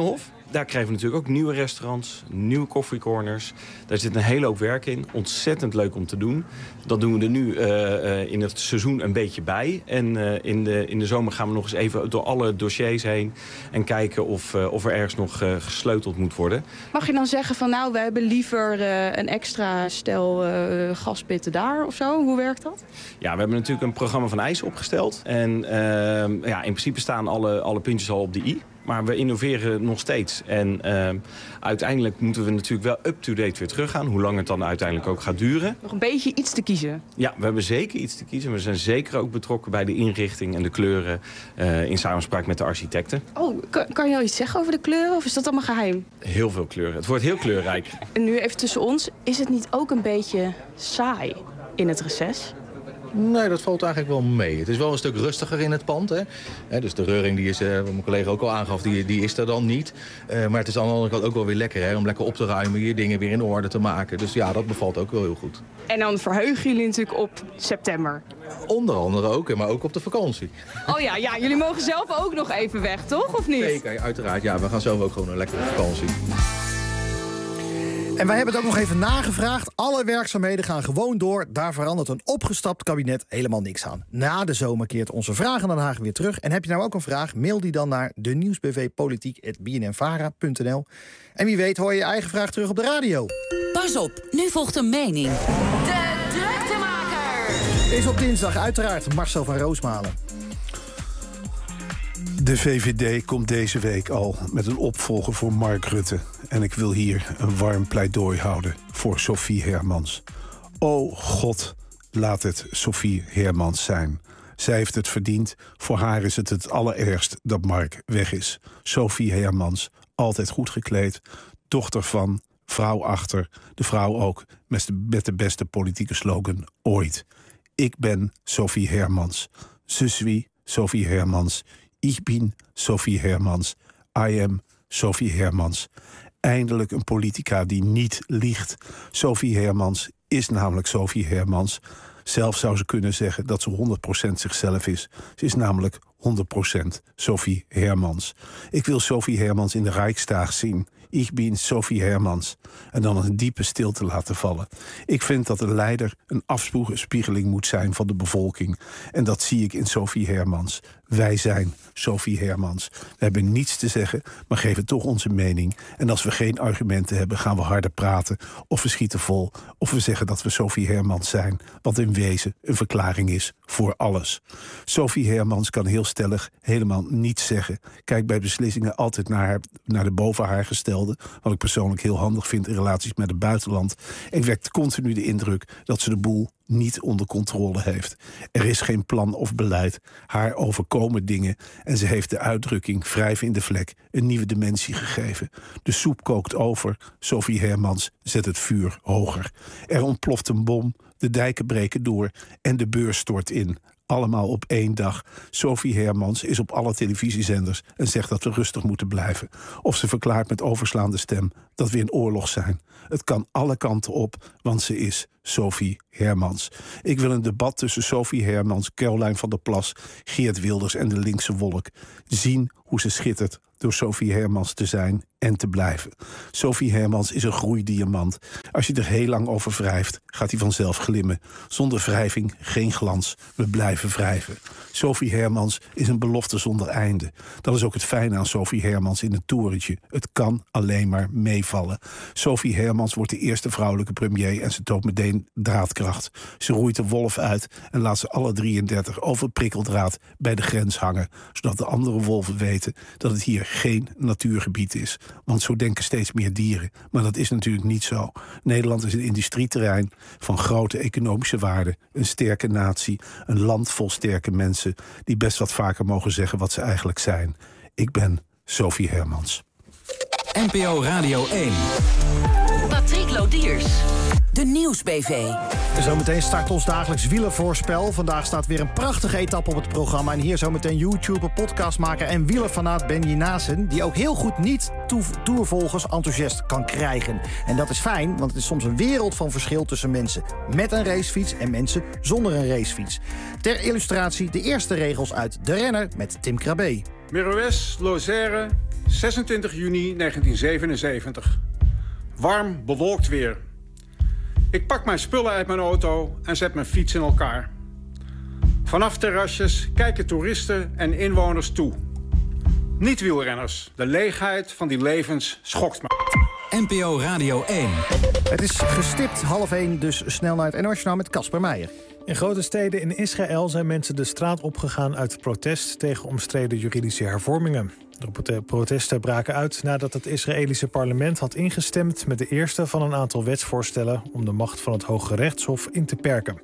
daar krijgen we natuurlijk ook nieuwe restaurants, nieuwe koffiecorners. Daar zit een hele hoop werk in. Ontzettend leuk om te doen. Dat doen we er nu uh, uh, in het seizoen een beetje bij. En uh, in, de, in de zomer gaan we nog eens even door alle dossiers heen en kijken of, uh, of er ergens nog uh, gesleuteld moet worden. Mag je dan zeggen van nou, we hebben liever uh, een extra stel uh, gaspitten daar of zo? Hoe werkt dat? Ja, we hebben natuurlijk een programma van eisen opgesteld. En uh, ja, in principe staan alle, alle puntjes al op de i. Maar we innoveren nog steeds. En uh, uiteindelijk moeten we natuurlijk wel up-to-date weer teruggaan. Hoe lang het dan uiteindelijk ook gaat duren. Nog een beetje iets te kiezen. Ja, we hebben zeker iets te kiezen. We zijn zeker ook betrokken bij de inrichting en de kleuren. Uh, in samenspraak met de architecten. Oh, kan, kan je al iets zeggen over de kleuren? Of is dat allemaal geheim? Heel veel kleuren. Het wordt heel kleurrijk. En nu even tussen ons. Is het niet ook een beetje saai in het reces? Nee, dat valt eigenlijk wel mee. Het is wel een stuk rustiger in het pand. Hè? He, dus de reuring, die is, uh, wat mijn collega ook al aangaf, die, die is er dan niet. Uh, maar het is aan de andere kant ook wel weer lekker, hè? Om lekker op te ruimen, je dingen weer in orde te maken. Dus ja, dat bevalt ook wel heel goed. En dan verheugen jullie natuurlijk op september. Onder andere ook, maar ook op de vakantie. Oh ja, ja, jullie mogen zelf ook nog even weg, toch? Of niet? Zeker, uiteraard. Ja, we gaan zelf ook gewoon een lekkere vakantie. En wij hebben het ook nog even nagevraagd. Alle werkzaamheden gaan gewoon door. Daar verandert een opgestapt kabinet helemaal niks aan. Na de zomer keert onze vraag aan Den Haag weer terug. En heb je nou ook een vraag? Mail die dan naar de nieuwsbv politiek at b n n vara punt n l. En wie weet hoor je je eigen vraag terug op de radio. Pas op, nu volgt een mening. De Druktemaker. Is op dinsdag uiteraard Marcel van Roosmalen. De V V D komt deze week al met een opvolger voor Mark Rutte. En ik wil hier een warm pleidooi houden voor Sophie Hermans. O God, laat het Sophie Hermans zijn. Zij heeft het verdiend. Voor haar is het het allerergst dat Mark weg is. Sophie Hermans, altijd goed gekleed. Dochter van, vrouw achter. De vrouw ook met de, met de beste politieke slogan ooit. Ik ben Sophie Hermans. Je suis Sophie Hermans. Ik ben Sophie Hermans. I am Sophie Hermans. Eindelijk een politica die niet liegt. Sophie Hermans is namelijk Sophie Hermans. Zelf zou ze kunnen zeggen dat ze honderd procent zichzelf is. Ze is namelijk honderd procent Sophie Hermans. Ik wil Sophie Hermans in de Rijksdag zien. Ik ben Sophie Hermans. En dan een diepe stilte laten vallen. Ik vind dat een leider een afspiegeling moet zijn van de bevolking. En dat zie ik in Sophie Hermans. Wij zijn Sophie Hermans. We hebben niets te zeggen, maar geven toch onze mening. En als we geen argumenten hebben, gaan we harder praten. Of we schieten vol. Of we zeggen dat we Sophie Hermans zijn. Wat in wezen een verklaring is voor alles. Sophie Hermans kan heel stellig helemaal niets zeggen. Kijk bij beslissingen altijd naar, haar, naar de boven haar gestelde. Wat ik persoonlijk heel handig vind in relaties met het buitenland. En wekt continu de indruk dat ze de boel niet onder controle heeft. Er is geen plan of beleid. Haar overkomen dingen. En ze heeft de uitdrukking wrijven in de vlek een nieuwe dimensie gegeven. De soep kookt over. Sophie Hermans zet het vuur hoger. Er ontploft een bom. De dijken breken door. En de beurs stort in. Allemaal op één dag. Sophie Hermans is op alle televisiezenders en zegt dat we rustig moeten blijven. Of ze verklaart met overslaande stem dat we in oorlog zijn. Het kan alle kanten op, want ze is Sophie Hermans. Ik wil een debat tussen Sophie Hermans, Caroline van der Plas, Geert Wilders en de linkse wolk. Zien hoe ze schittert door Sophie Hermans te zijn en te blijven. Sophie Hermans is een groeidiamant. Als je er heel lang over wrijft, gaat hij vanzelf glimmen. Zonder wrijving geen glans. We blijven wrijven. Sophie Hermans is een belofte zonder einde. Dat is ook het fijne aan Sophie Hermans in het torentje. Het kan alleen maar meevallen. Sophie Hermans wordt de eerste vrouwelijke premier en ze toont meteen draadkracht. Ze roeit de wolf uit en laat ze alle drieëndertig over het prikkeldraad bij de grens hangen, zodat de andere wolven weten dat het hier geen natuurgebied is. Want zo denken steeds meer dieren. Maar dat is natuurlijk niet zo. Nederland is een industrieterrein van grote economische waarde. Een sterke natie, een land vol sterke mensen die best wat vaker mogen zeggen wat ze eigenlijk zijn. Ik ben Sophie Hermans. N P O Radio één. Patrick Lodiers. De Nieuwsbv. Zometeen start ons dagelijks wielervoorspel. Vandaag staat weer een prachtige etappe op het programma. En hier zometeen YouTuber, podcastmaker en wielerfanaat Benji Nasen, die ook heel goed niet toervolgers enthousiast kan krijgen. En dat is fijn, want het is soms een wereld van verschil tussen mensen met een racefiets en mensen zonder een racefiets. Ter illustratie de eerste regels uit De Renner met Tim Krabbe. Meroes, Lozère, zesentwintig juni negentien zevenenzeventig. Warm, bewolkt weer. Ik pak mijn spullen uit mijn auto en zet mijn fiets in elkaar. Vanaf terrasjes kijken toeristen en inwoners toe. Niet wielrenners. De leegheid van die levens schokt me. N P O Radio één. Het is gestipt half één, dus snel naar het N O S-journaal met Casper Meijer. In grote steden in Israël zijn mensen de straat opgegaan uit protest tegen omstreden juridische hervormingen. De protesten braken uit nadat het Israëlische parlement had ingestemd met de eerste van een aantal wetsvoorstellen om de macht van het Hoge Rechtshof in te perken.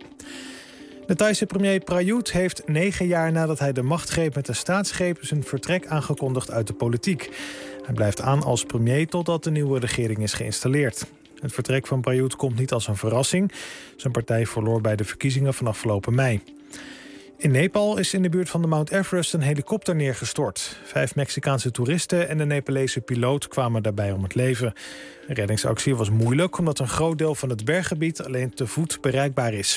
De Thaise premier Prayut heeft negen jaar nadat hij de macht greep met de staatsgreep zijn vertrek aangekondigd uit de politiek. Hij blijft aan als premier totdat de nieuwe regering is geïnstalleerd. Het vertrek van Prayut komt niet als een verrassing. Zijn partij verloor bij de verkiezingen van afgelopen mei. In Nepal is in de buurt van de Mount Everest een helikopter neergestort. Vijf Mexicaanse toeristen en de Nepalese piloot kwamen daarbij om het leven. De reddingsactie was moeilijk omdat een groot deel van het berggebied alleen te voet bereikbaar is.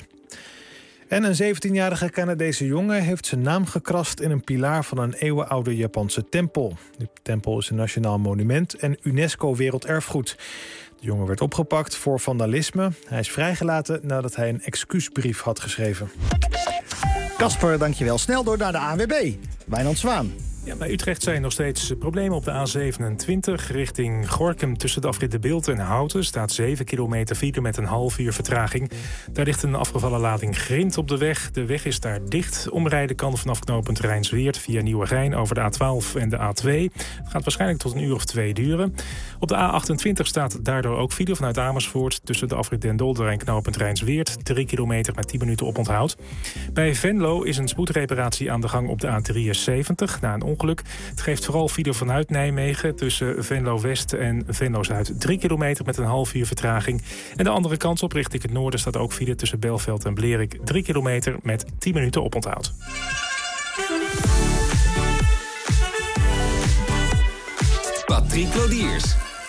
En een zeventienjarige Canadese jongen heeft zijn naam gekrast in een pilaar van een eeuwenoude Japanse tempel. De tempel is een nationaal monument en UNESCO Werelderfgoed. De jongen werd opgepakt voor vandalisme. Hij is vrijgelaten nadat hij een excuusbrief had geschreven. Casper, dankjewel. Snel door naar de A N W B. Wijnand Zwaan. Ja, bij Utrecht zijn nog steeds problemen op de A zevenentwintig. Richting Gorinchem tussen de afrit De Bilt en Houten staat zeven kilometer file met een half uur vertraging. Daar ligt een afgevallen lading grind op de weg. De weg is daar dicht. Omrijden kan vanaf knooppunt Rijnsweert via Nieuwegein over de A twaalf en de A twee. Het gaat waarschijnlijk tot een uur of twee duren. Op de A achtentwintig staat daardoor ook file vanuit Amersfoort tussen de afrit Den Dolder en knooppunt Rijnsweert. drie kilometer met tien minuten oponthoud. Bij Venlo is een spoedreparatie aan de gang op de A drieënzeventig na een ongeluk. Het geeft vooral file vanuit Nijmegen tussen Venlo-West en Venlo-Zuid. drie kilometer met een half uur vertraging. En de andere kant op richting het noorden staat ook file tussen Belveld en Blerik. drie kilometer met tien minuten oponthoud. Patrick Lodiers.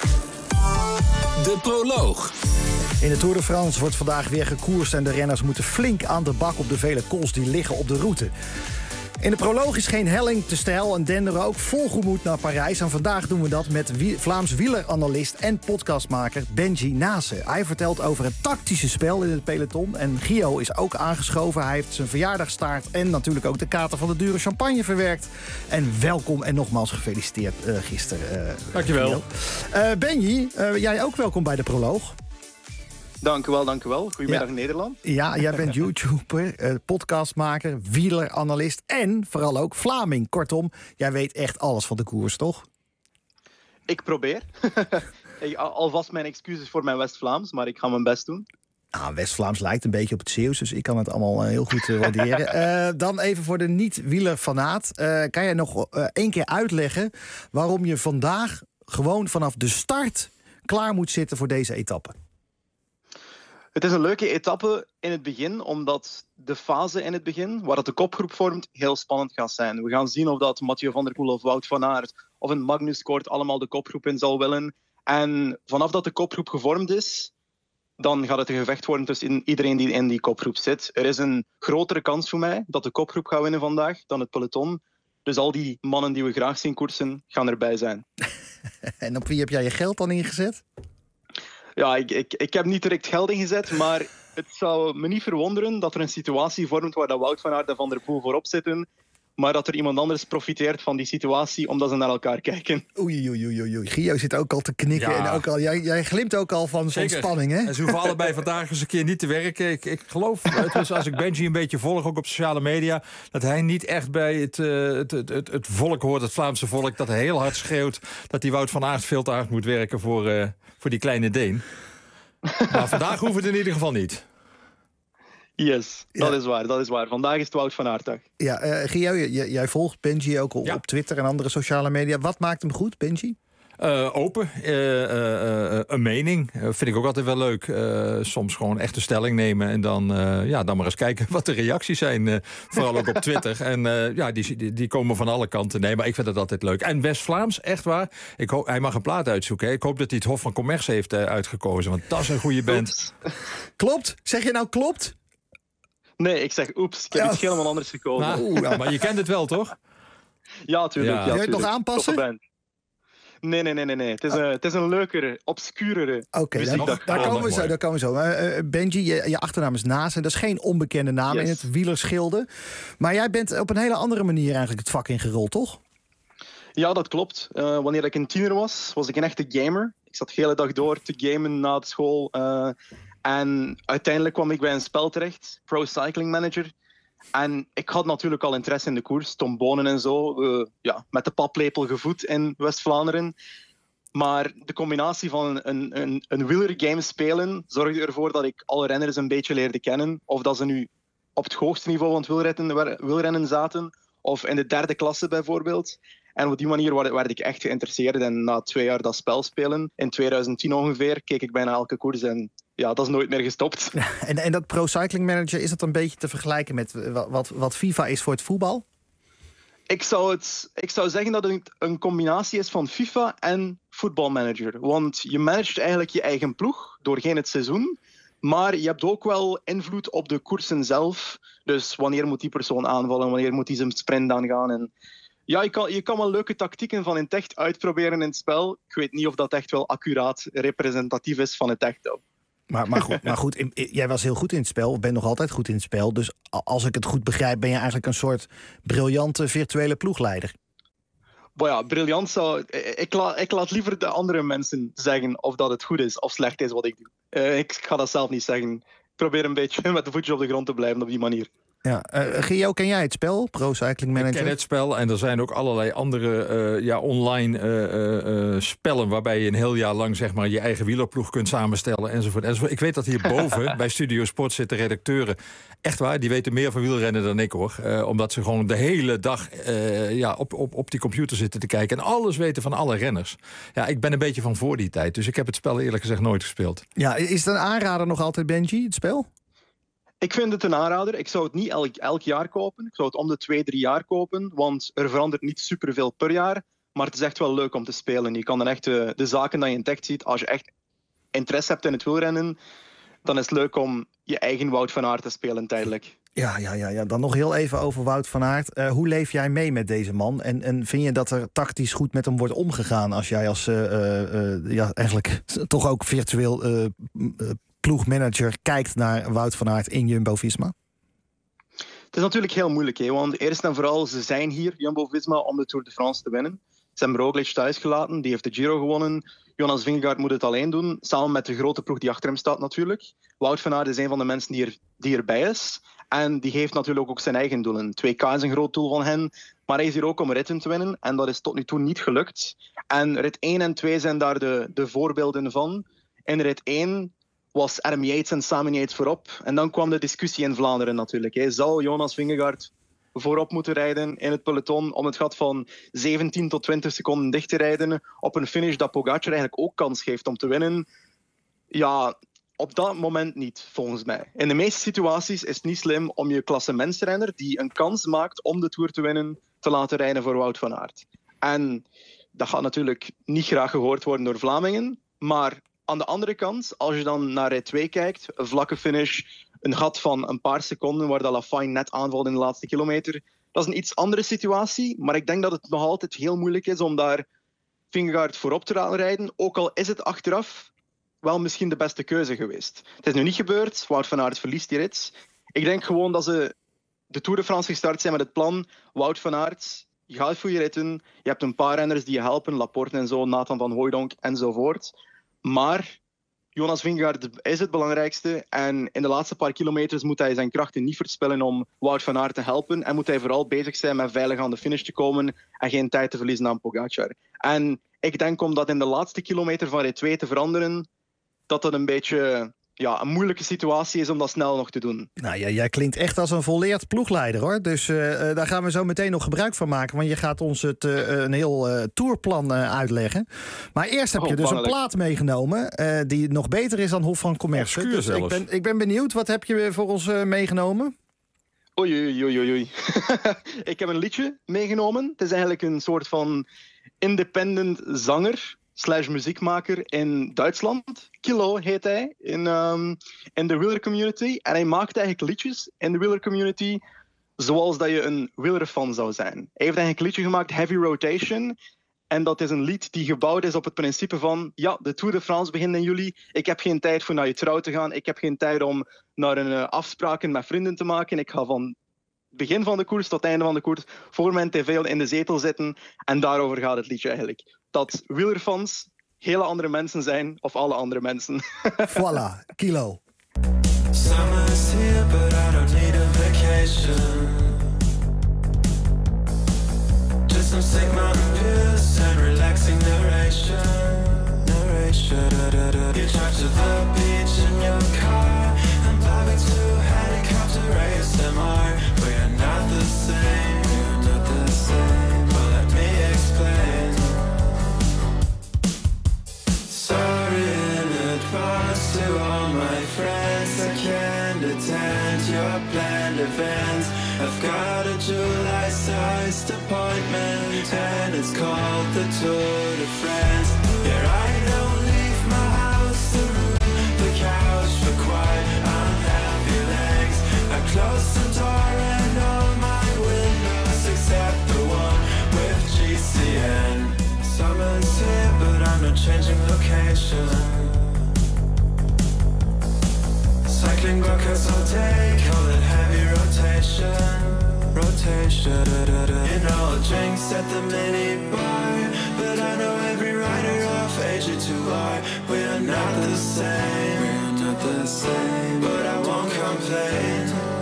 De proloog. In de Tour de France wordt vandaag weer gekoerst en de renners moeten flink aan de bak op de vele kools die liggen op de route. In de proloog is geen helling te steil en denderen ook vol gemoed naar Parijs. En vandaag doen we dat met wie- Vlaams wieleranalist en podcastmaker Benji Nase. Hij vertelt over het tactische spel in het peloton. En Gio is ook aangeschoven. Hij heeft zijn verjaardagstaart en natuurlijk ook de kater van de dure champagne verwerkt. En welkom en nogmaals gefeliciteerd uh, gisteren. Uh, Dankjewel. Uh, Benji, uh, jij ook welkom bij de proloog. Dank u wel, dank u wel. Goedemiddag Ja. Nederland. Ja, jij bent YouTuber, uh, podcastmaker, wieleranalist en vooral ook Vlaming. Kortom, jij weet echt alles van de koers, toch? Ik probeer. Ik- al- Alvast mijn excuses voor mijn West-Vlaams, maar ik ga mijn best doen. Ah, West-Vlaams lijkt een beetje op het Zeeuws, dus ik kan het allemaal uh, heel goed uh, waarderen. Uh, dan even voor de niet-wielerfanaat. Uh, kan jij nog uh, één keer uitleggen waarom je vandaag gewoon vanaf de start klaar moet zitten voor deze etappe? Het is een leuke etappe in het begin, omdat de fase in het begin, waar het de kopgroep vormt, heel spannend gaat zijn. We gaan zien of dat Mathieu van der Poel of Wout van Aert of een Magnus Kort allemaal de kopgroep in zal willen. En vanaf dat de kopgroep gevormd is, dan gaat het een gevecht worden tussen iedereen die in die kopgroep zit. Er is een grotere kans voor mij dat de kopgroep gaat winnen vandaag dan het peloton. Dus al die mannen die we graag zien koersen, gaan erbij zijn. En op wie heb jij je geld dan ingezet? Ja, ik, ik, ik heb niet direct geld ingezet, maar het zou me niet verwonderen dat er een situatie vormt waar dat Wout van Aert en Van der Poel voorop zitten, maar dat er iemand anders profiteert van die situatie omdat ze naar elkaar kijken. Oei, oei, oei, oei. Gio zit ook al te knikken. Ja. En ook al, jij, jij glimt ook al van zo'n Zeker. spanning, hè? En ze hoeven allebei vandaag eens een keer niet te werken. Ik, ik geloof, het was, als ik Benji een beetje volg, ook op sociale media, dat hij niet echt bij het, uh, het, het, het, het volk hoort, het Vlaamse volk, dat hij heel hard schreeuwt dat die Wout van Aert veel te hard moet werken voor, uh, voor die kleine Deen. Maar vandaag hoeft het in ieder geval niet. Yes, dat is waar, dat is waar. Vandaag is het Wout van Aert dag. Ja, uh, Gio, j- jij volgt Benji ook op, Ja. op Twitter en andere sociale media. Wat maakt hem goed, Benji? Uh, open, uh, uh, uh, een mening, uh, vind ik ook altijd wel leuk. Uh, soms gewoon echt een stelling nemen en dan, uh, ja, dan maar eens kijken wat de reacties zijn. Uh, vooral ook op Twitter. En uh, ja, die, die, die komen van alle kanten. Nee, maar ik vind het altijd leuk. En West-Vlaams, echt waar. Ik hoop, hij mag een plaat uitzoeken. Hè. Ik hoop dat hij het Hof van Commerce heeft uh, uitgekozen. Want dat is een goede band. Klopt? Zeg je nou klopt? Nee, ik zeg oeps, ik heb Ja. iets helemaal anders gekozen. Nou, ja, maar je kent het wel, toch? Ja, tuurlijk. Ja. Ja, Wil je het nog tuurlijk. aanpassen? Toffe band. Nee, nee, nee, nee. nee. Het, is, uh, het is een leukere, obscurere Oké, muziek. daar, daar komen we zo. Daar komen we zo. Uh, Benji, je, je achternaam is Naas en dat is geen onbekende naam yes. in het wielerschilde. Maar jij bent op een hele andere manier eigenlijk het vak ingerold, toch? Ja, dat klopt. Uh, wanneer ik een tiener was, was ik een echte gamer. Ik zat de hele dag door te gamen na de school. Uh, en uiteindelijk kwam ik bij een spel terecht, Pro Cycling Manager. En ik had natuurlijk al interesse in de koers, Tom Bonen en zo. Uh, ja, met de paplepel gevoed in West-Vlaanderen. Maar de combinatie van een, een, een wielergame spelen zorgde ervoor dat ik alle renners een beetje leerde kennen. Of dat ze nu op het hoogste niveau van het wielrennen, wielrennen zaten. Of in de derde klasse bijvoorbeeld. En op die manier werd, werd ik echt geïnteresseerd. En na twee jaar dat spel spelen, in twintig tien ongeveer, keek ik bijna elke koers. En ja, dat is nooit meer gestopt. En, en dat Pro Cycling Manager, is dat een beetje te vergelijken met wat, wat FIFA is voor het voetbal? Ik zou, het, ik zou zeggen dat het een combinatie is van FIFA en voetbalmanager. Want je managt eigenlijk je eigen ploeg doorheen het seizoen. Maar je hebt ook wel invloed op de koersen zelf. Dus wanneer moet die persoon aanvallen, wanneer moet hij zijn sprint aangaan. En ja, je kan, je kan wel leuke tactieken van in het echt uitproberen in het spel. Ik weet niet of dat echt wel accuraat representatief is van het echt. Maar, maar goed, maar goed in, in, jij was heel goed in het spel, of bent nog altijd goed in het spel. Dus als ik het goed begrijp, ben je eigenlijk een soort briljante virtuele ploegleider. Maar ja, briljant zou... Ik, la, ik laat liever de andere mensen zeggen of dat het goed is of slecht is wat ik doe. Uh, ik ga dat zelf niet zeggen. Ik probeer een beetje met de voetjes op de grond te blijven op die manier. Ja, uh, Gio, ken jij het spel, Pro Cycling Manager? Ik ken het spel en er zijn ook allerlei andere uh, ja, online uh, uh, spellen waarbij je een heel jaar lang zeg maar, je eigen wielerploeg kunt samenstellen enzovoort. enzovoort. Ik weet dat hierboven bij Studio Sport zitten redacteuren, echt waar, die weten meer van wielrennen dan ik hoor. Uh, omdat ze gewoon de hele dag uh, ja, op, op, op die computer zitten te kijken en alles weten van alle renners. Ja, ik ben een beetje van voor die tijd, dus ik heb het spel eerlijk gezegd nooit gespeeld. Ja, is het een aanrader nog altijd, Benji, het spel? Ik vind het een aanrader. Ik zou het niet elk, elk jaar kopen. Ik zou het om de twee, drie jaar kopen. Want er verandert niet superveel per jaar. Maar het is echt wel leuk om te spelen. Je kan dan echt de, de zaken die je in het echt ziet. Als je echt interesse hebt in het wielrennen, dan is het leuk om je eigen Wout van Aert te spelen tijdelijk. Ja, ja, ja, ja. Dan nog heel even over Wout van Aert. Uh, hoe leef jij mee met deze man? En, en vind je dat er tactisch goed met hem wordt omgegaan als jij als uh, uh, ja, eigenlijk toch ook virtueel uh, uh, ploegmanager kijkt naar Wout van Aert in Jumbo-Visma? Het is natuurlijk heel moeilijk, hè? Want eerst en vooral, ze zijn hier, Jumbo-Visma, om de Tour de France te winnen. Ze hebben Roglic thuisgelaten, die heeft de Giro gewonnen. Jonas Vingegaard moet het alleen doen, samen met de grote ploeg die achter hem staat natuurlijk. Wout van Aert is een van de mensen die, er, die erbij is. En die heeft natuurlijk ook zijn eigen doelen. twee K is een groot doel van hen, maar hij is hier ook om ritten te winnen. En dat is tot nu toe niet gelukt. En rit één en twee zijn daar de, de voorbeelden van. In rit één was Adam Yates en Simon Yates voorop. En dan kwam de discussie in Vlaanderen natuurlijk. Hè. Zou Jonas Vingegaard voorop moeten rijden in het peloton om het gat van zeventien tot twintig seconden dicht te rijden op een finish dat Pogacar eigenlijk ook kans geeft om te winnen? Ja, op dat moment niet, volgens mij. In de meeste situaties is het niet slim om je klassementsrenner die een kans maakt om de Tour te winnen, te laten rijden voor Wout van Aert. En dat gaat natuurlijk niet graag gehoord worden door Vlamingen, maar aan de andere kant, als je dan naar rit twee kijkt, een vlakke finish, een gat van een paar seconden waar de Lafine net aanvalt in de laatste kilometer, dat is een iets andere situatie, maar ik denk dat het nog altijd heel moeilijk is om daar Vingegaard voorop te laten rijden, ook al is het achteraf wel misschien de beste keuze geweest. Het is nu niet gebeurd, Wout van Aert verliest die rit. Ik denk gewoon dat ze de Tour de France gestart zijn met het plan, Wout van Aert, je gaat voor je ritten, je hebt een paar renners die je helpen, Laporte en zo, Nathan van Hooijdonk enzovoort. Maar Jonas Vingegaard is het belangrijkste. En in de laatste paar kilometers moet hij zijn krachten niet verspillen om Wout van Aert te helpen. En moet hij vooral bezig zijn met veilig aan de finish te komen en geen tijd te verliezen aan Pogacar. En ik denk om dat in de laatste kilometer van rit twee te veranderen, dat dat een beetje ja, een moeilijke situatie is om dat snel nog te doen. Nou ja, jij klinkt echt als een volleerd ploegleider, hoor. Dus uh, daar gaan we zo meteen nog gebruik van maken. Want je gaat ons het, uh, een heel uh, tourplan uh, uitleggen. Maar eerst heb je oh, dus een plaat meegenomen uh, die nog beter is dan Hof van Commerce. Dus ik, ben, ik ben benieuwd, wat heb je voor ons uh, meegenomen? Oei, oei, oei, oei. Ik heb een liedje meegenomen. Het is eigenlijk een soort van independent zanger slash muziekmaker in Duitsland. Kilo heet hij in, um, in de wielercommunity. En hij maakt eigenlijk liedjes in de wielercommunity zoals dat je een wielerfan zou zijn. Hij heeft eigenlijk een liedje gemaakt, Heavy Rotation. En dat is een lied die gebouwd is op het principe van... ja, de Tour de France begint in juli. Ik heb geen tijd voor naar je trouw te gaan. Ik heb geen tijd om naar een uh, afspraken met vrienden te maken. Ik ga van begin van de koers tot het einde van de koers... voor mijn tv in de zetel zitten. En daarover gaat het liedje eigenlijk. Dat wielerfans hele andere mensen zijn, of alle andere mensen. Voilà, Kilo. Summer's here, but I don't need a vacation. Just some sick mountain views and relaxing narration. Narration. You drive to the beach in your car and vibing to helicopter A S M R. We're not the same, we're not the same. But let me explain. Sorry in advance to all my friends. I can't attend your planned events. I've got a July-sized appointment and it's called the Tour de France. Yeah, I don't leave my house, the room, the couch for quiet, unhappy legs. I close the door and all my windows except the one with G C N. Summer's here, but I'm not changing location. Cycling buckets all day, call it heavy rotation. Rotation. You know I'll drinks at the mini bar, but I know every rider off A G two R. We're not the same, we're not the same, but I won't complain.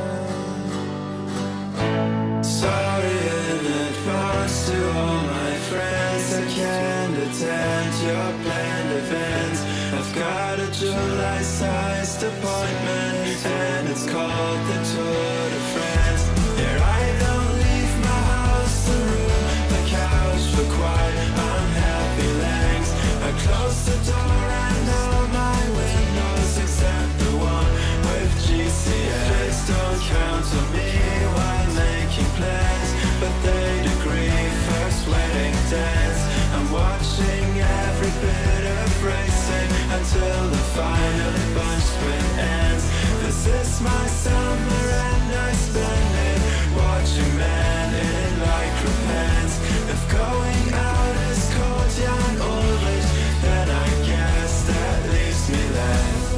Sorry in advance to all my friends. I can't attend your planned events. I've got a July-sized appointment and it's called the Tour de France. Yeah, I don't leave my house, the room, the couch for quiet, unhappy legs. I close the door and all my windows except the one with G C S. Please don't count on me while making plans, but they'd agree first wedding dance. I'm watching every bit of racing until the final bunch sprint ends. This is my summer and I spend it watching men in lycra pants. If going out is cold, Jan Ulrich, then I guess that leaves me left.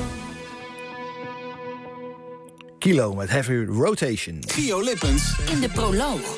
Kilo met Heavy Rotation. Gio Lippens in de proloog.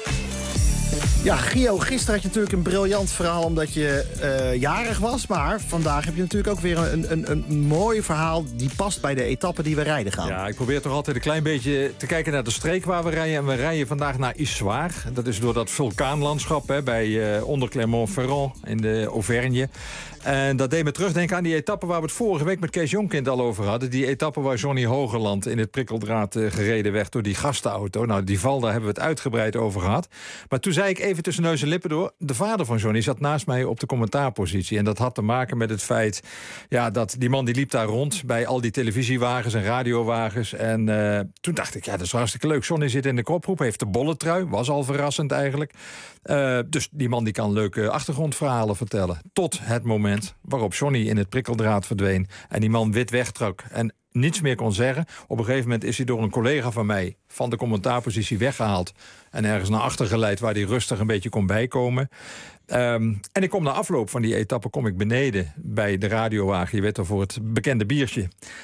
Ja, Gio, gisteren had je natuurlijk een briljant verhaal omdat je uh, jarig was. Maar vandaag heb je natuurlijk ook weer een, een, een mooi verhaal die past bij de etappe die we rijden gaan. Ja, ik probeer toch altijd een klein beetje te kijken naar de streek waar we rijden. En we rijden vandaag naar Issoire. Dat is door dat vulkaanlandschap hè, bij uh, onder Clermont-Ferrand in de Auvergne. En dat deed me terugdenken aan die etappe waar we het vorige week met Kees Jonkind al over hadden. Die etappe waar Johnny Hogeland in het prikkeldraad uh, gereden werd door die gastenauto. Nou, die val, daar hebben we het uitgebreid over gehad. Maar toen zei ik even tussen neus en lippen door, de vader van Johnny zat naast mij op de commentaarpositie. En dat had te maken met het feit, ja, dat die man die liep daar rond bij al die televisiewagens en radiowagens. En uh, toen dacht ik, ja, dat is hartstikke leuk. Johnny zit in de kopgroep, heeft de bolletrui. Was al verrassend eigenlijk. Uh, dus die man die kan leuke achtergrondverhalen vertellen. Tot het moment waarop Johnny in het prikkeldraad verdween en die man wit wegtrok en niets meer kon zeggen. Op een gegeven moment is hij door een collega van mij van de commentaarpositie weggehaald en ergens naar achter geleid waar hij rustig een beetje kon bijkomen. Um, en ik kom na afloop van die etappe kom ik beneden bij de radiowagen. Je weet al, voor het bekende biertje.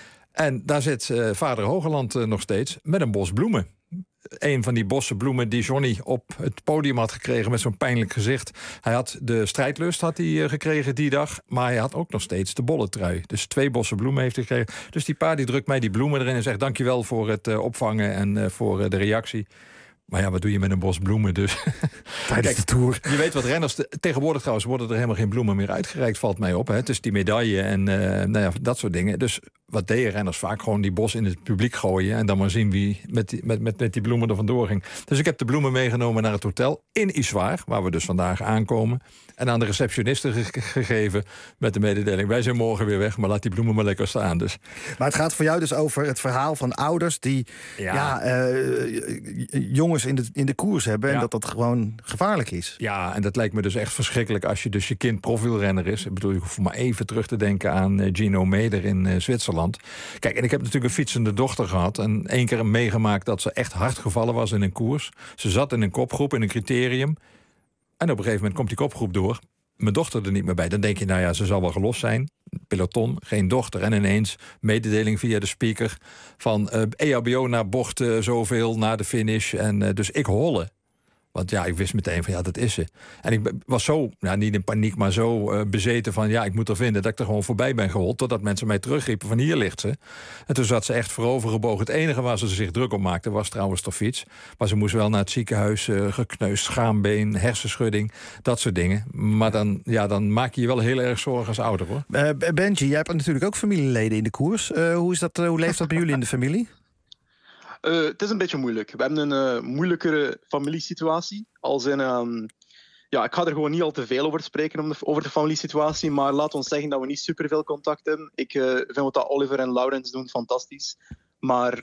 En daar zit uh, vader Hogeland uh, nog steeds met een bos bloemen. Een van die bossen bloemen die Johnny op het podium had gekregen met zo'n pijnlijk gezicht. Hij had de strijdlust had hij uh, gekregen die dag, maar hij had ook nog steeds de bolletrui. Dus twee bossen bloemen heeft hij gekregen. Dus die pa die drukt mij die bloemen erin en zegt dankjewel voor het uh, opvangen en uh, voor uh, de reactie. Maar ja, wat doe je met een bos bloemen dus? Tijdens de Tour. Je weet wat renners... Te, tegenwoordig trouwens worden er helemaal geen bloemen meer uitgereikt, valt mij op. Hè? Het is die medaille en uh, nou ja, dat soort dingen. Dus wat deden renners vaak? Gewoon die bos in het publiek gooien en dan maar zien wie met die, met, met, met die bloemen er vandoor ging. Dus ik heb de bloemen meegenomen naar het hotel in Issoire, waar we dus vandaag aankomen. En aan de receptioniste ge- gegeven met de mededeling, wij zijn morgen weer weg, maar laat die bloemen maar lekker staan. Dus. Maar het gaat voor jou dus over het verhaal van ouders die ja. Ja, uh, jongens in de, in de koers hebben en ja. dat dat gewoon gevaarlijk is. Ja, en dat lijkt me dus echt verschrikkelijk als je dus je kind profielrenner is. Ik bedoel, ik hoef maar even terug te denken aan uh, Gino Meder in uh, Zwitserland. Kijk, en ik heb natuurlijk een fietsende dochter gehad en één keer meegemaakt dat ze echt hard gevallen was in een koers. Ze zat in een kopgroep, in een criterium. En op een gegeven moment komt die kopgroep door. mijn dochter er niet meer bij. Dan denk je, nou ja, ze zal wel gelost zijn. Peloton, geen dochter. En ineens mededeling via de speaker van uh, E H B O naar bocht uh, zoveel, naar de finish. En uh, dus ik holle. Want ja, ik wist meteen van ja, dat is ze. En ik was zo, nou niet in paniek, maar zo uh, bezeten van ja, ik moet er vinden dat ik er gewoon voorbij ben gehold. Totdat mensen mij terugriepen van hier ligt ze. En toen zat ze echt voorovergebogen. Het enige waar ze zich druk op maakte was trouwens de fiets. Maar ze moest wel naar het ziekenhuis, uh, gekneusd schaambeen, hersenschudding, dat soort dingen. Maar dan, ja, dan maak je je wel heel erg zorgen als ouder, hoor. Uh, Benji, jij hebt natuurlijk ook familieleden in de koers. Uh, hoe, is dat, uh, hoe leeft dat bij jullie in de familie? Uh, het is een beetje moeilijk. We hebben een uh, moeilijkere familiesituatie. Als in, um, ja, ik ga er gewoon niet al te veel over spreken om de, over de familiesituatie, maar laat ons zeggen dat we niet superveel contact hebben. Ik uh, vind wat dat Oliver en Laurens doen fantastisch, maar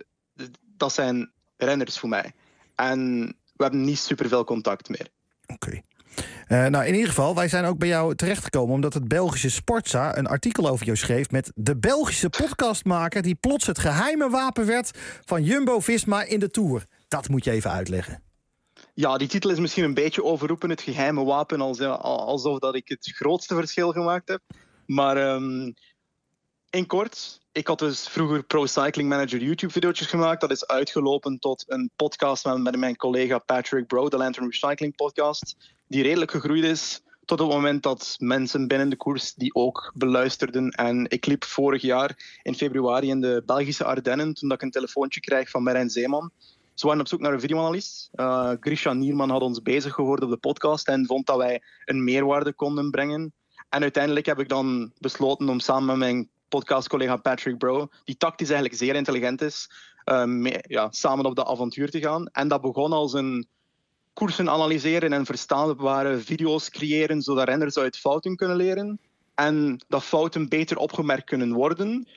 dat zijn renners voor mij. En we hebben niet superveel contact meer. Oké. Okay. Uh, nou, in ieder geval, wij zijn ook bij jou terechtgekomen omdat het Belgische Sportza een artikel over jou schreef met de Belgische podcastmaker die plots het geheime wapen werd van Jumbo-Visma in de Tour. Dat moet je even uitleggen. Ja, die titel is misschien een beetje overroepen, het geheime wapen, alsof dat ik het grootste verschil gemaakt heb. Maar um, in kort, ik had dus vroeger Pro Cycling Manager YouTube-video's gemaakt. Dat is uitgelopen tot een podcast met mijn collega Patrick Bro, de Lantern Recycling podcast, die redelijk gegroeid is tot het moment dat mensen binnen de koers die ook beluisterden. En ik liep vorig jaar in februari in de Belgische Ardennen, toen dat ik een telefoontje kreeg van Marijn Zeeman. Ze waren op zoek naar een videoanalist. Uh, Grisha Nierman had ons bezig gehoord op de podcast en vond dat wij een meerwaarde konden brengen. En uiteindelijk heb ik dan besloten om samen met mijn podcastcollega Patrick Bro, die tactisch eigenlijk zeer intelligent is, uh, mee, ja, samen op dat avontuur te gaan. En dat begon als een koersen analyseren en verstaanbare video's creëren, zodat renners uit fouten kunnen leren en dat fouten beter opgemerkt kunnen worden.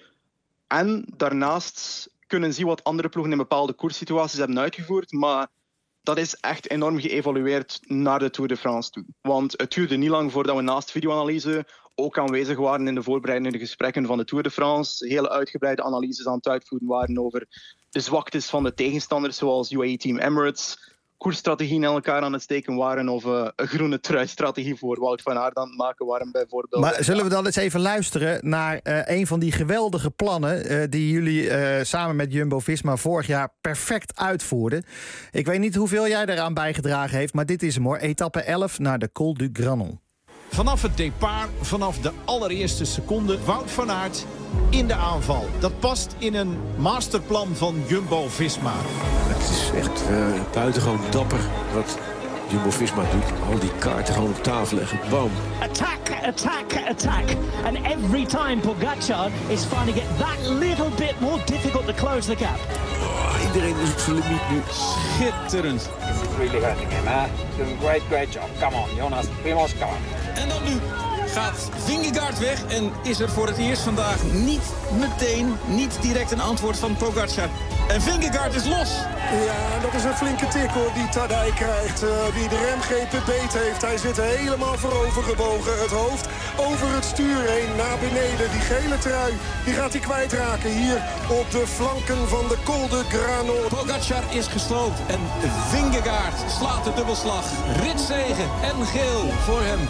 En daarnaast kunnen zien wat andere ploegen in bepaalde koerssituaties hebben uitgevoerd, maar dat is echt enorm geëvolueerd naar de Tour de France toe. Want het duurde niet lang voordat we naast videoanalyse ook aanwezig waren in de voorbereidende gesprekken van de Tour de France. Hele uitgebreide analyses aan het uitvoeren waren over de zwaktes van de tegenstanders, zoals U A E Team Emirates, koersstrategieën in elkaar aan het steken waren of uh, een groene trui-strategie voor Wout van Aert aan het maken waren bijvoorbeeld. Maar zullen we dan eens even luisteren naar uh, een van die geweldige plannen uh, die jullie uh, samen met Jumbo-Visma vorig jaar perfect uitvoerden. Ik weet niet hoeveel jij daaraan bijgedragen heeft, maar dit is hem hoor. Etappe elf naar de Col du Granon. Vanaf het départ, vanaf de allereerste seconde, Wout van Aert in de aanval. Dat past in een masterplan van Jumbo-Visma. Het is echt uh, buitengewoon dapper wat Jumbo-Visma doet. Al die kaarten gewoon op tafel leggen. Bam. Attack, attack, attack. And every time Pogacar is finding it that little bit more difficult to close the gap. Oh, iedereen is op zijn limiet nu. Schitterend. It's really hurting him, huh? Doing a great, great job. Come on, Jonas. We must go. En dan nu gaat Vingegaard weg en is er voor het eerst vandaag niet meteen, niet direct een antwoord van Pogacar. En Vingegaard is los. Ja, dat is een flinke tik hoor die Tadej krijgt. Uh, die de remgreep beet heeft. Hij zit helemaal voorovergebogen. Het hoofd over het stuur heen naar beneden. Die gele trui die gaat hij kwijtraken hier op de flanken van de Col de Granon. Pogacar is gesloopt en Vingegaard slaat de dubbelslag. Ritzegen en geel voor hem.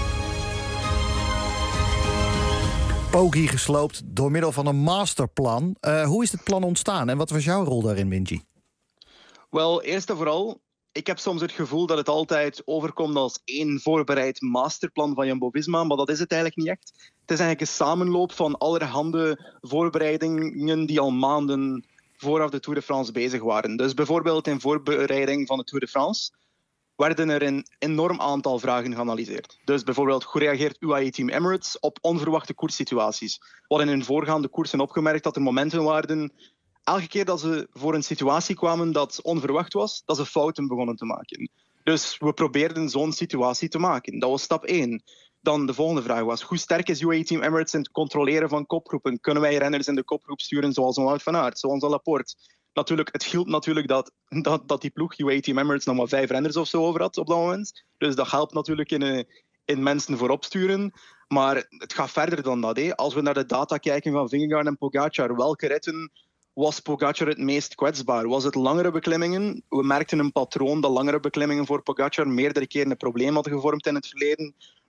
Poggi gesloopt door middel van een masterplan. Uh, hoe is dit plan ontstaan en wat was jouw rol daarin, Benji? Wel, eerst en vooral, ik heb soms het gevoel dat het altijd overkomt als één voorbereid masterplan van Jumbo-Visma, maar dat is het eigenlijk niet echt. Het is eigenlijk een samenloop van allerhande voorbereidingen die al maanden vooraf de Tour de France bezig waren. Dus bijvoorbeeld in voorbereiding van de Tour de France werden er een enorm aantal vragen geanalyseerd. Dus bijvoorbeeld, hoe reageert U A E Team Emirates op onverwachte koerssituaties? Wat in hun voorgaande koersen opgemerkt dat er momenten waren, elke keer dat ze voor een situatie kwamen dat onverwacht was, dat ze fouten begonnen te maken. Dus we probeerden zo'n situatie te maken. Dat was stap één. Dan de volgende vraag was, hoe sterk is U A E Team Emirates in het controleren van kopgroepen? Kunnen wij renners in de kopgroep sturen zoals een Wout van Aert, zoals een Laporte? Natuurlijk, het hielp natuurlijk dat, dat, dat die ploeg, U A E Team Emirates, nog maar vijf renners of zo over had op dat moment. Dus dat helpt natuurlijk in, in mensen voorop sturen. Maar het gaat verder dan dat. Hè. Als we naar de data kijken van Vingegaard en Pogacar, welke ritten was Pogacar het meest kwetsbaar? Was het langere beklimmingen? We merkten een patroon dat langere beklimmingen voor Pogacar meerdere keren een probleem hadden gevormd in het verleden.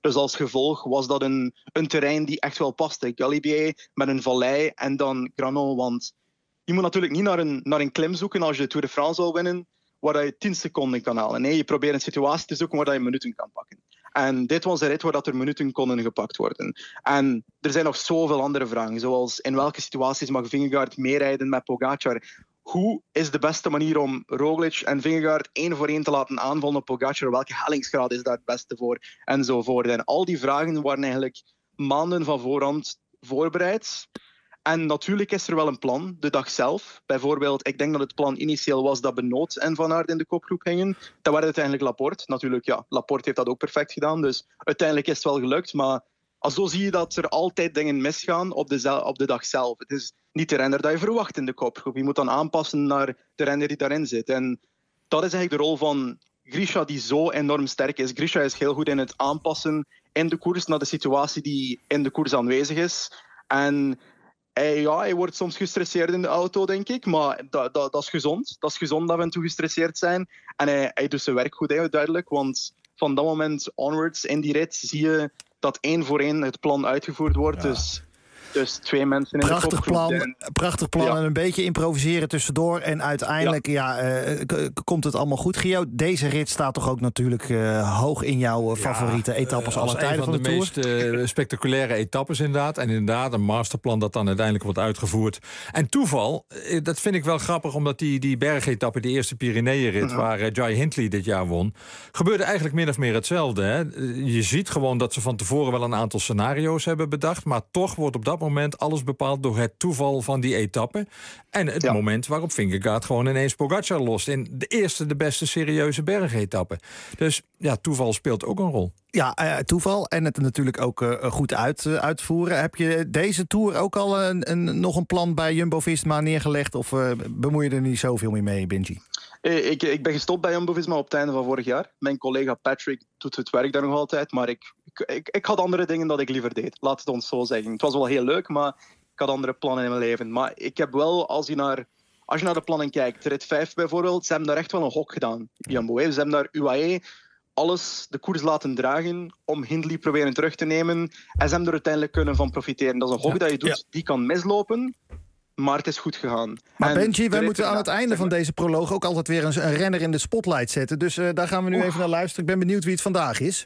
Dus als gevolg was dat een, een terrein die echt wel paste. Galibier met een vallei en dan Granon. Want je moet natuurlijk niet naar een, naar een klim zoeken als je de Tour de France wil winnen, waar je tien seconden kan halen. Nee, je probeert een situatie te zoeken waar je minuten kan pakken. En dit was een rit waar dat er minuten konden gepakt worden. En er zijn nog zoveel andere vragen, zoals in welke situaties mag Vingegaard meerijden met Pogacar? Hoe is de beste manier om Roglic en Vingegaard één voor één te laten aanvallen op Pogacar? Welke hellingsgraad is daar het beste voor? Enzovoort. En al die vragen waren eigenlijk maanden van voorhand voorbereid. En natuurlijk is er wel een plan, de dag zelf. Bijvoorbeeld, ik denk dat het plan initieel was dat Benoot en Van Aert in de kopgroep gingen. Dat werd uiteindelijk Laporte. Natuurlijk, ja, Laporte heeft dat ook perfect gedaan. Dus uiteindelijk is het wel gelukt. Maar zo zie je dat er altijd dingen misgaan op de, op de dag zelf. Het is niet de renner dat je verwacht in de kopgroep. Je moet dan aanpassen naar de renner die daarin zit. En dat is eigenlijk de rol van Grisha, die zo enorm sterk is. Grisha is heel goed in het aanpassen in de koers naar de situatie die in de koers aanwezig is. En hij, ja, hij wordt soms gestresseerd in de auto, denk ik. Maar dat, dat, dat is gezond. Dat is gezond dat we en toe gestresseerd zijn. En hij, hij doet zijn werk goed, hè, duidelijk. Want van dat moment onwards in die rit zie je dat één voor één het plan uitgevoerd wordt. Ja. Dus, dus twee mensen in prachtig de kopgroep. Plan, en, prachtig plan ja. en een beetje improviseren tussendoor. En uiteindelijk ja. Ja, uh, k- komt het allemaal goed. Gio, deze rit staat toch ook natuurlijk uh, hoog in jouw uh, favoriete ja, etappes uh, alle tijden van de, de Tour? meest uh, spectaculaire etappes inderdaad. En inderdaad een masterplan dat dan uiteindelijk wordt uitgevoerd. En toeval, dat vind ik wel grappig, omdat die, die bergetappe, die eerste Pyreneeënrit, uh-huh. waar uh, Jai Hindley dit jaar won, gebeurde eigenlijk min of meer hetzelfde. Hè? Je ziet gewoon dat ze van tevoren wel een aantal scenario's hebben bedacht, maar toch wordt op dat moment alles bepaald door het toeval van die etappe. En het ja. moment waarop Vingegaard gewoon ineens Pogacar lost in de eerste, de beste serieuze bergetappe. Dus ja, toeval speelt ook een rol. Ja, uh, toeval. En het natuurlijk ook uh, goed uit, uh, uitvoeren. Heb je deze Tour ook al een, een, nog een plan bij Jumbo-Visma neergelegd? Of uh, bemoei je er niet zoveel meer mee, Benji? Ik, ik ben gestopt bij Jumbo-Visma op het einde van vorig jaar. Mijn collega Patrick doet het werk daar nog altijd. Maar ik, ik, ik, ik had andere dingen dat ik liever deed. Laat het ons zo zeggen. Het was wel heel leuk, maar ik had andere plannen in mijn leven. Maar ik heb wel, als je naar, als je naar de plannen kijkt, rit vijf bijvoorbeeld, ze hebben daar echt wel een hok gedaan. Jumbo, hè. Ze hebben daar U A E alles de koers laten dragen om Hindley proberen terug te nemen. En ze hebben er uiteindelijk kunnen van profiteren. Dat is een hok ja. dat je doet, ja. die kan mislopen. Maar het is goed gegaan. Maar en Benji, wij moeten aan het einde van deze proloog ook altijd weer een, een renner in de spotlight zetten. Dus uh, daar gaan we nu Oeh. even naar luisteren. Ik ben benieuwd wie het vandaag is.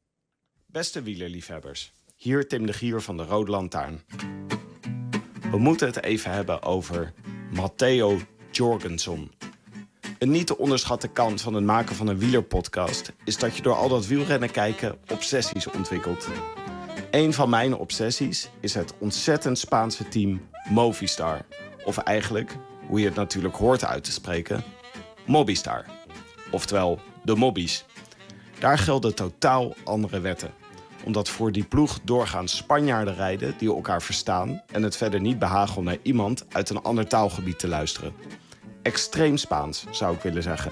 Beste wielerliefhebbers, hier Tim de Gier van de Rode Lantaarn. We moeten het even hebben over Matteo Jorgenson. Een niet te onderschatte kant van het maken van een wielerpodcast is dat je door al dat wielrennen kijken obsessies ontwikkelt. Een van mijn obsessies is het ontzettend Spaanse team Movistar. Of eigenlijk, hoe je het natuurlijk hoort uit te spreken, Mobistar. Oftewel, de Mobbies. Daar gelden totaal andere wetten. Omdat voor die ploeg doorgaans Spanjaarden rijden die elkaar verstaan en het verder niet behagen om naar iemand uit een ander taalgebied te luisteren. Extreem Spaans, zou ik willen zeggen.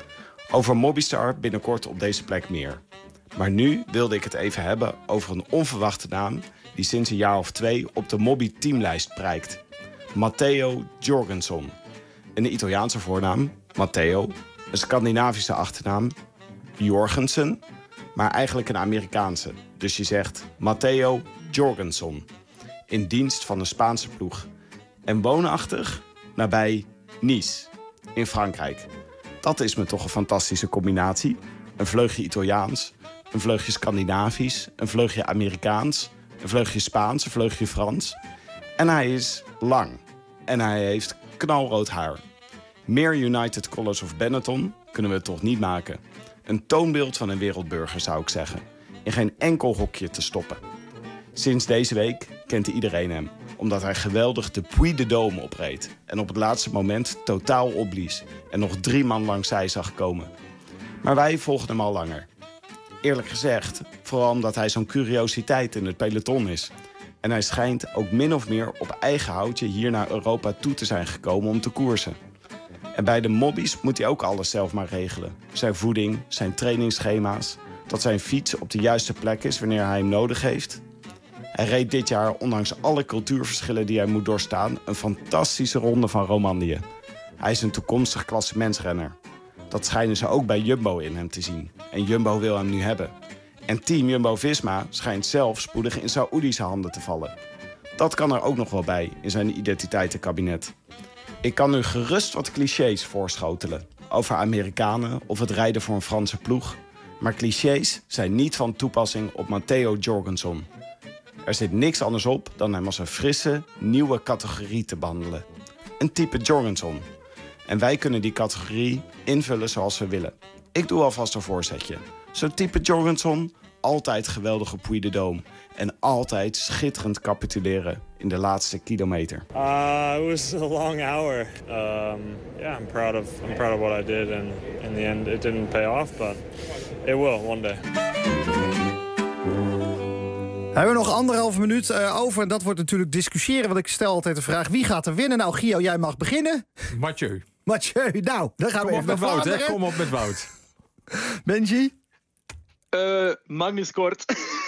Over Mobistar binnenkort op deze plek meer. Maar nu wilde ik het even hebben over een onverwachte naam die sinds een jaar of twee op de Mobby-teamlijst prijkt. Matteo Jorgenson. Een Italiaanse voornaam, Matteo. Een Scandinavische achternaam, Jorgensen. Maar eigenlijk een Amerikaanse. Dus je zegt Matteo Jorgenson. In dienst van een Spaanse ploeg. En woonachtig nabij Nice, in Frankrijk. Dat is me toch een fantastische combinatie. Een vleugje Italiaans, een vleugje Scandinavisch, een vleugje Amerikaans, een vleugje Spaans, een vleugje Frans. En hij is lang. En hij heeft knalrood haar. Meer United Colors of Benetton kunnen we het toch niet maken. Een toonbeeld van een wereldburger, zou ik zeggen. In geen enkel hokje te stoppen. Sinds deze week kent iedereen hem, omdat hij geweldig de Puy de Dôme opreed en op het laatste moment totaal opblies en nog drie man langs zij zag komen. Maar wij volgen hem al langer. Eerlijk gezegd, vooral omdat hij zo'n curiositeit in het peloton is. En hij schijnt ook min of meer op eigen houtje hier naar Europa toe te zijn gekomen om te koersen. En bij de Mobbies moet hij ook alles zelf maar regelen. Zijn voeding, zijn trainingsschema's, dat zijn fiets op de juiste plek is wanneer hij hem nodig heeft. Hij reed dit jaar, ondanks alle cultuurverschillen die hij moet doorstaan, een fantastische ronde van Romandie. Hij is een toekomstig klassementsrenner. Dat schijnen ze ook bij Jumbo in hem te zien. En Jumbo wil hem nu hebben. En team Jumbo-Visma schijnt zelf spoedig in Saoedische handen te vallen. Dat kan er ook nog wel bij in zijn identiteitenkabinet. Ik kan nu gerust wat clichés voorschotelen over Amerikanen of het rijden voor een Franse ploeg. Maar clichés zijn niet van toepassing op Matteo Jorgensen. Er zit niks anders op dan hem als een frisse, nieuwe categorie te behandelen. Een type Jorgensen. En wij kunnen die categorie invullen zoals we willen. Ik doe alvast een voorzetje. Zo'n type Jorgensen, altijd geweldige Puy de Dôme. En altijd schitterend capituleren in de laatste kilometer. Uh, it was a long hour. Um, yeah, I'm proud of I'm proud of what I did, and in the end, it didn't pay off, but it will one day. We hebben nog anderhalf minuut uh, over en dat wordt natuurlijk discussiëren. Want ik stel altijd de vraag, wie gaat er winnen? Nou, Gio, jij mag beginnen. Mathieu. Mathieu, nou, dan gaan Kom we op even met naar Wout, hè? Vlaanderen. Kom op met Wout. Benji? Uh, Magnus Kort.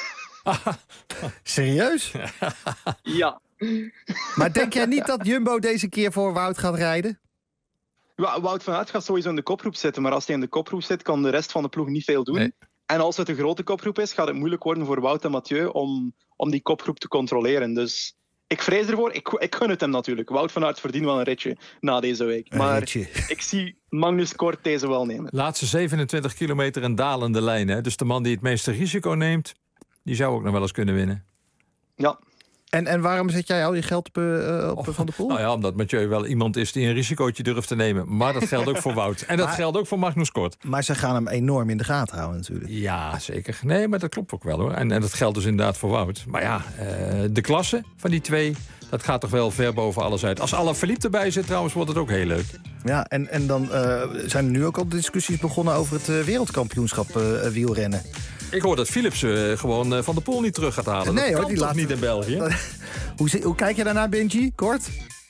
Serieus? Ja. Maar denk jij niet dat Jumbo deze keer voor Wout gaat rijden? Ja, Wout van Aert gaat sowieso in de kopgroep zitten. Maar als hij in de kopgroep zit, kan de rest van de ploeg niet veel doen. Nee. En als het een grote kopgroep is, gaat het moeilijk worden voor Wout en Mathieu om, om die kopgroep te controleren. Dus ik vrees ervoor. Ik, ik gun het hem natuurlijk. Wout van Aert verdient wel een ritje na deze week. Een maar ritje. Ik zie Magnus Kort deze wel nemen. Laatste zevenentwintig kilometer een dalende lijn. Hè? Dus de man die het meeste risico neemt, die zou ook nog wel eens kunnen winnen. Ja. En, en waarom zet jij al je geld op, uh, op Van der Poel? Nou ja, omdat Mathieu wel iemand is die een risicootje durft te nemen. Maar dat geldt ook voor Wout. En dat maar, geldt ook voor Magnus Kort. Maar ze gaan hem enorm in de gaten houden natuurlijk. Ja, zeker. Nee, maar dat klopt ook wel hoor. En, en dat geldt dus inderdaad voor Wout. Maar ja, uh, de klasse van die twee, dat gaat toch wel ver boven alles uit. Als Alaphilippe erbij zit trouwens, wordt het ook heel leuk. Ja, en, en dan uh, zijn er nu ook al discussies begonnen over het uh, wereldkampioenschap uh, wielrennen. Ik hoor dat Philips uh, gewoon uh, Van der Poel niet terug gaat halen. Nee, dat hoor, kan die toch laat... niet in België? hoe, hoe kijk je daarnaar, Benji? Kort?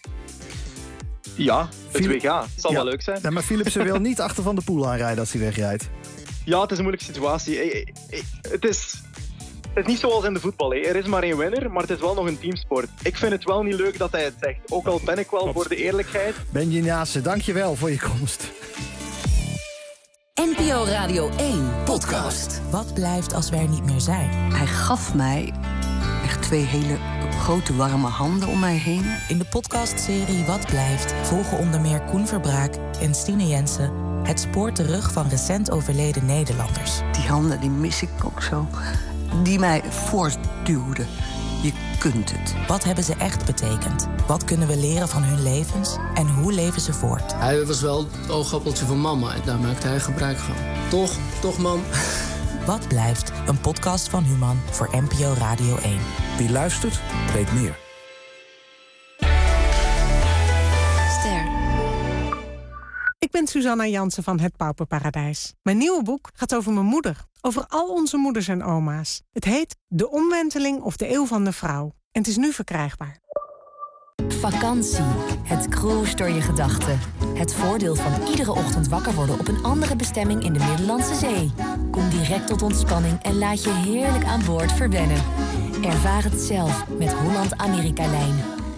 Ja, het Philip... W K. Het zal ja. wel leuk zijn. Ja, maar Philipsen wil niet achter Van der Poel aanrijden als hij wegrijdt. Ja, het is een moeilijke situatie. Ik, ik, ik, het, is, het is niet zoals in de voetbal. Hè. Er is maar één winnaar, maar het is wel nog een teamsport. Ik vind het wel niet leuk dat hij het zegt. Ook al ben ik wel voor de eerlijkheid. Benji Naassen, dank je wel voor je komst. N P O Radio één podcast. Wat blijft als we er niet meer zijn? Hij gaf mij echt twee hele grote warme handen om mij heen. In de podcastserie Wat blijft volgen onder meer Koen Verbraak en Stine Jensen het spoor terug van recent overleden Nederlanders. Die handen die mis ik ook zo. Die mij voortduwden. Je kunt het. Wat hebben ze echt betekend? Wat kunnen we leren van hun levens? En hoe leven ze voort? Hij was wel het oogappeltje van mama en daar maakte hij gebruik van. Toch, toch mam. Wat blijft? Een podcast van Human voor N P O Radio één. Wie luistert, weet meer. Ster. Ik ben Suzanna Jansen van Het Pauperparadijs. Mijn nieuwe boek gaat over mijn moeder. Over al onze moeders en oma's. Het heet De Omwenteling of de Eeuw van de Vrouw. En het is nu verkrijgbaar. Vakantie. Het cruist door je gedachten. Het voordeel van iedere ochtend wakker worden op een andere bestemming in de Middellandse Zee. Kom direct tot ontspanning en laat je heerlijk aan boord verwennen. Ervaar het zelf met Holland-Amerika-lijn.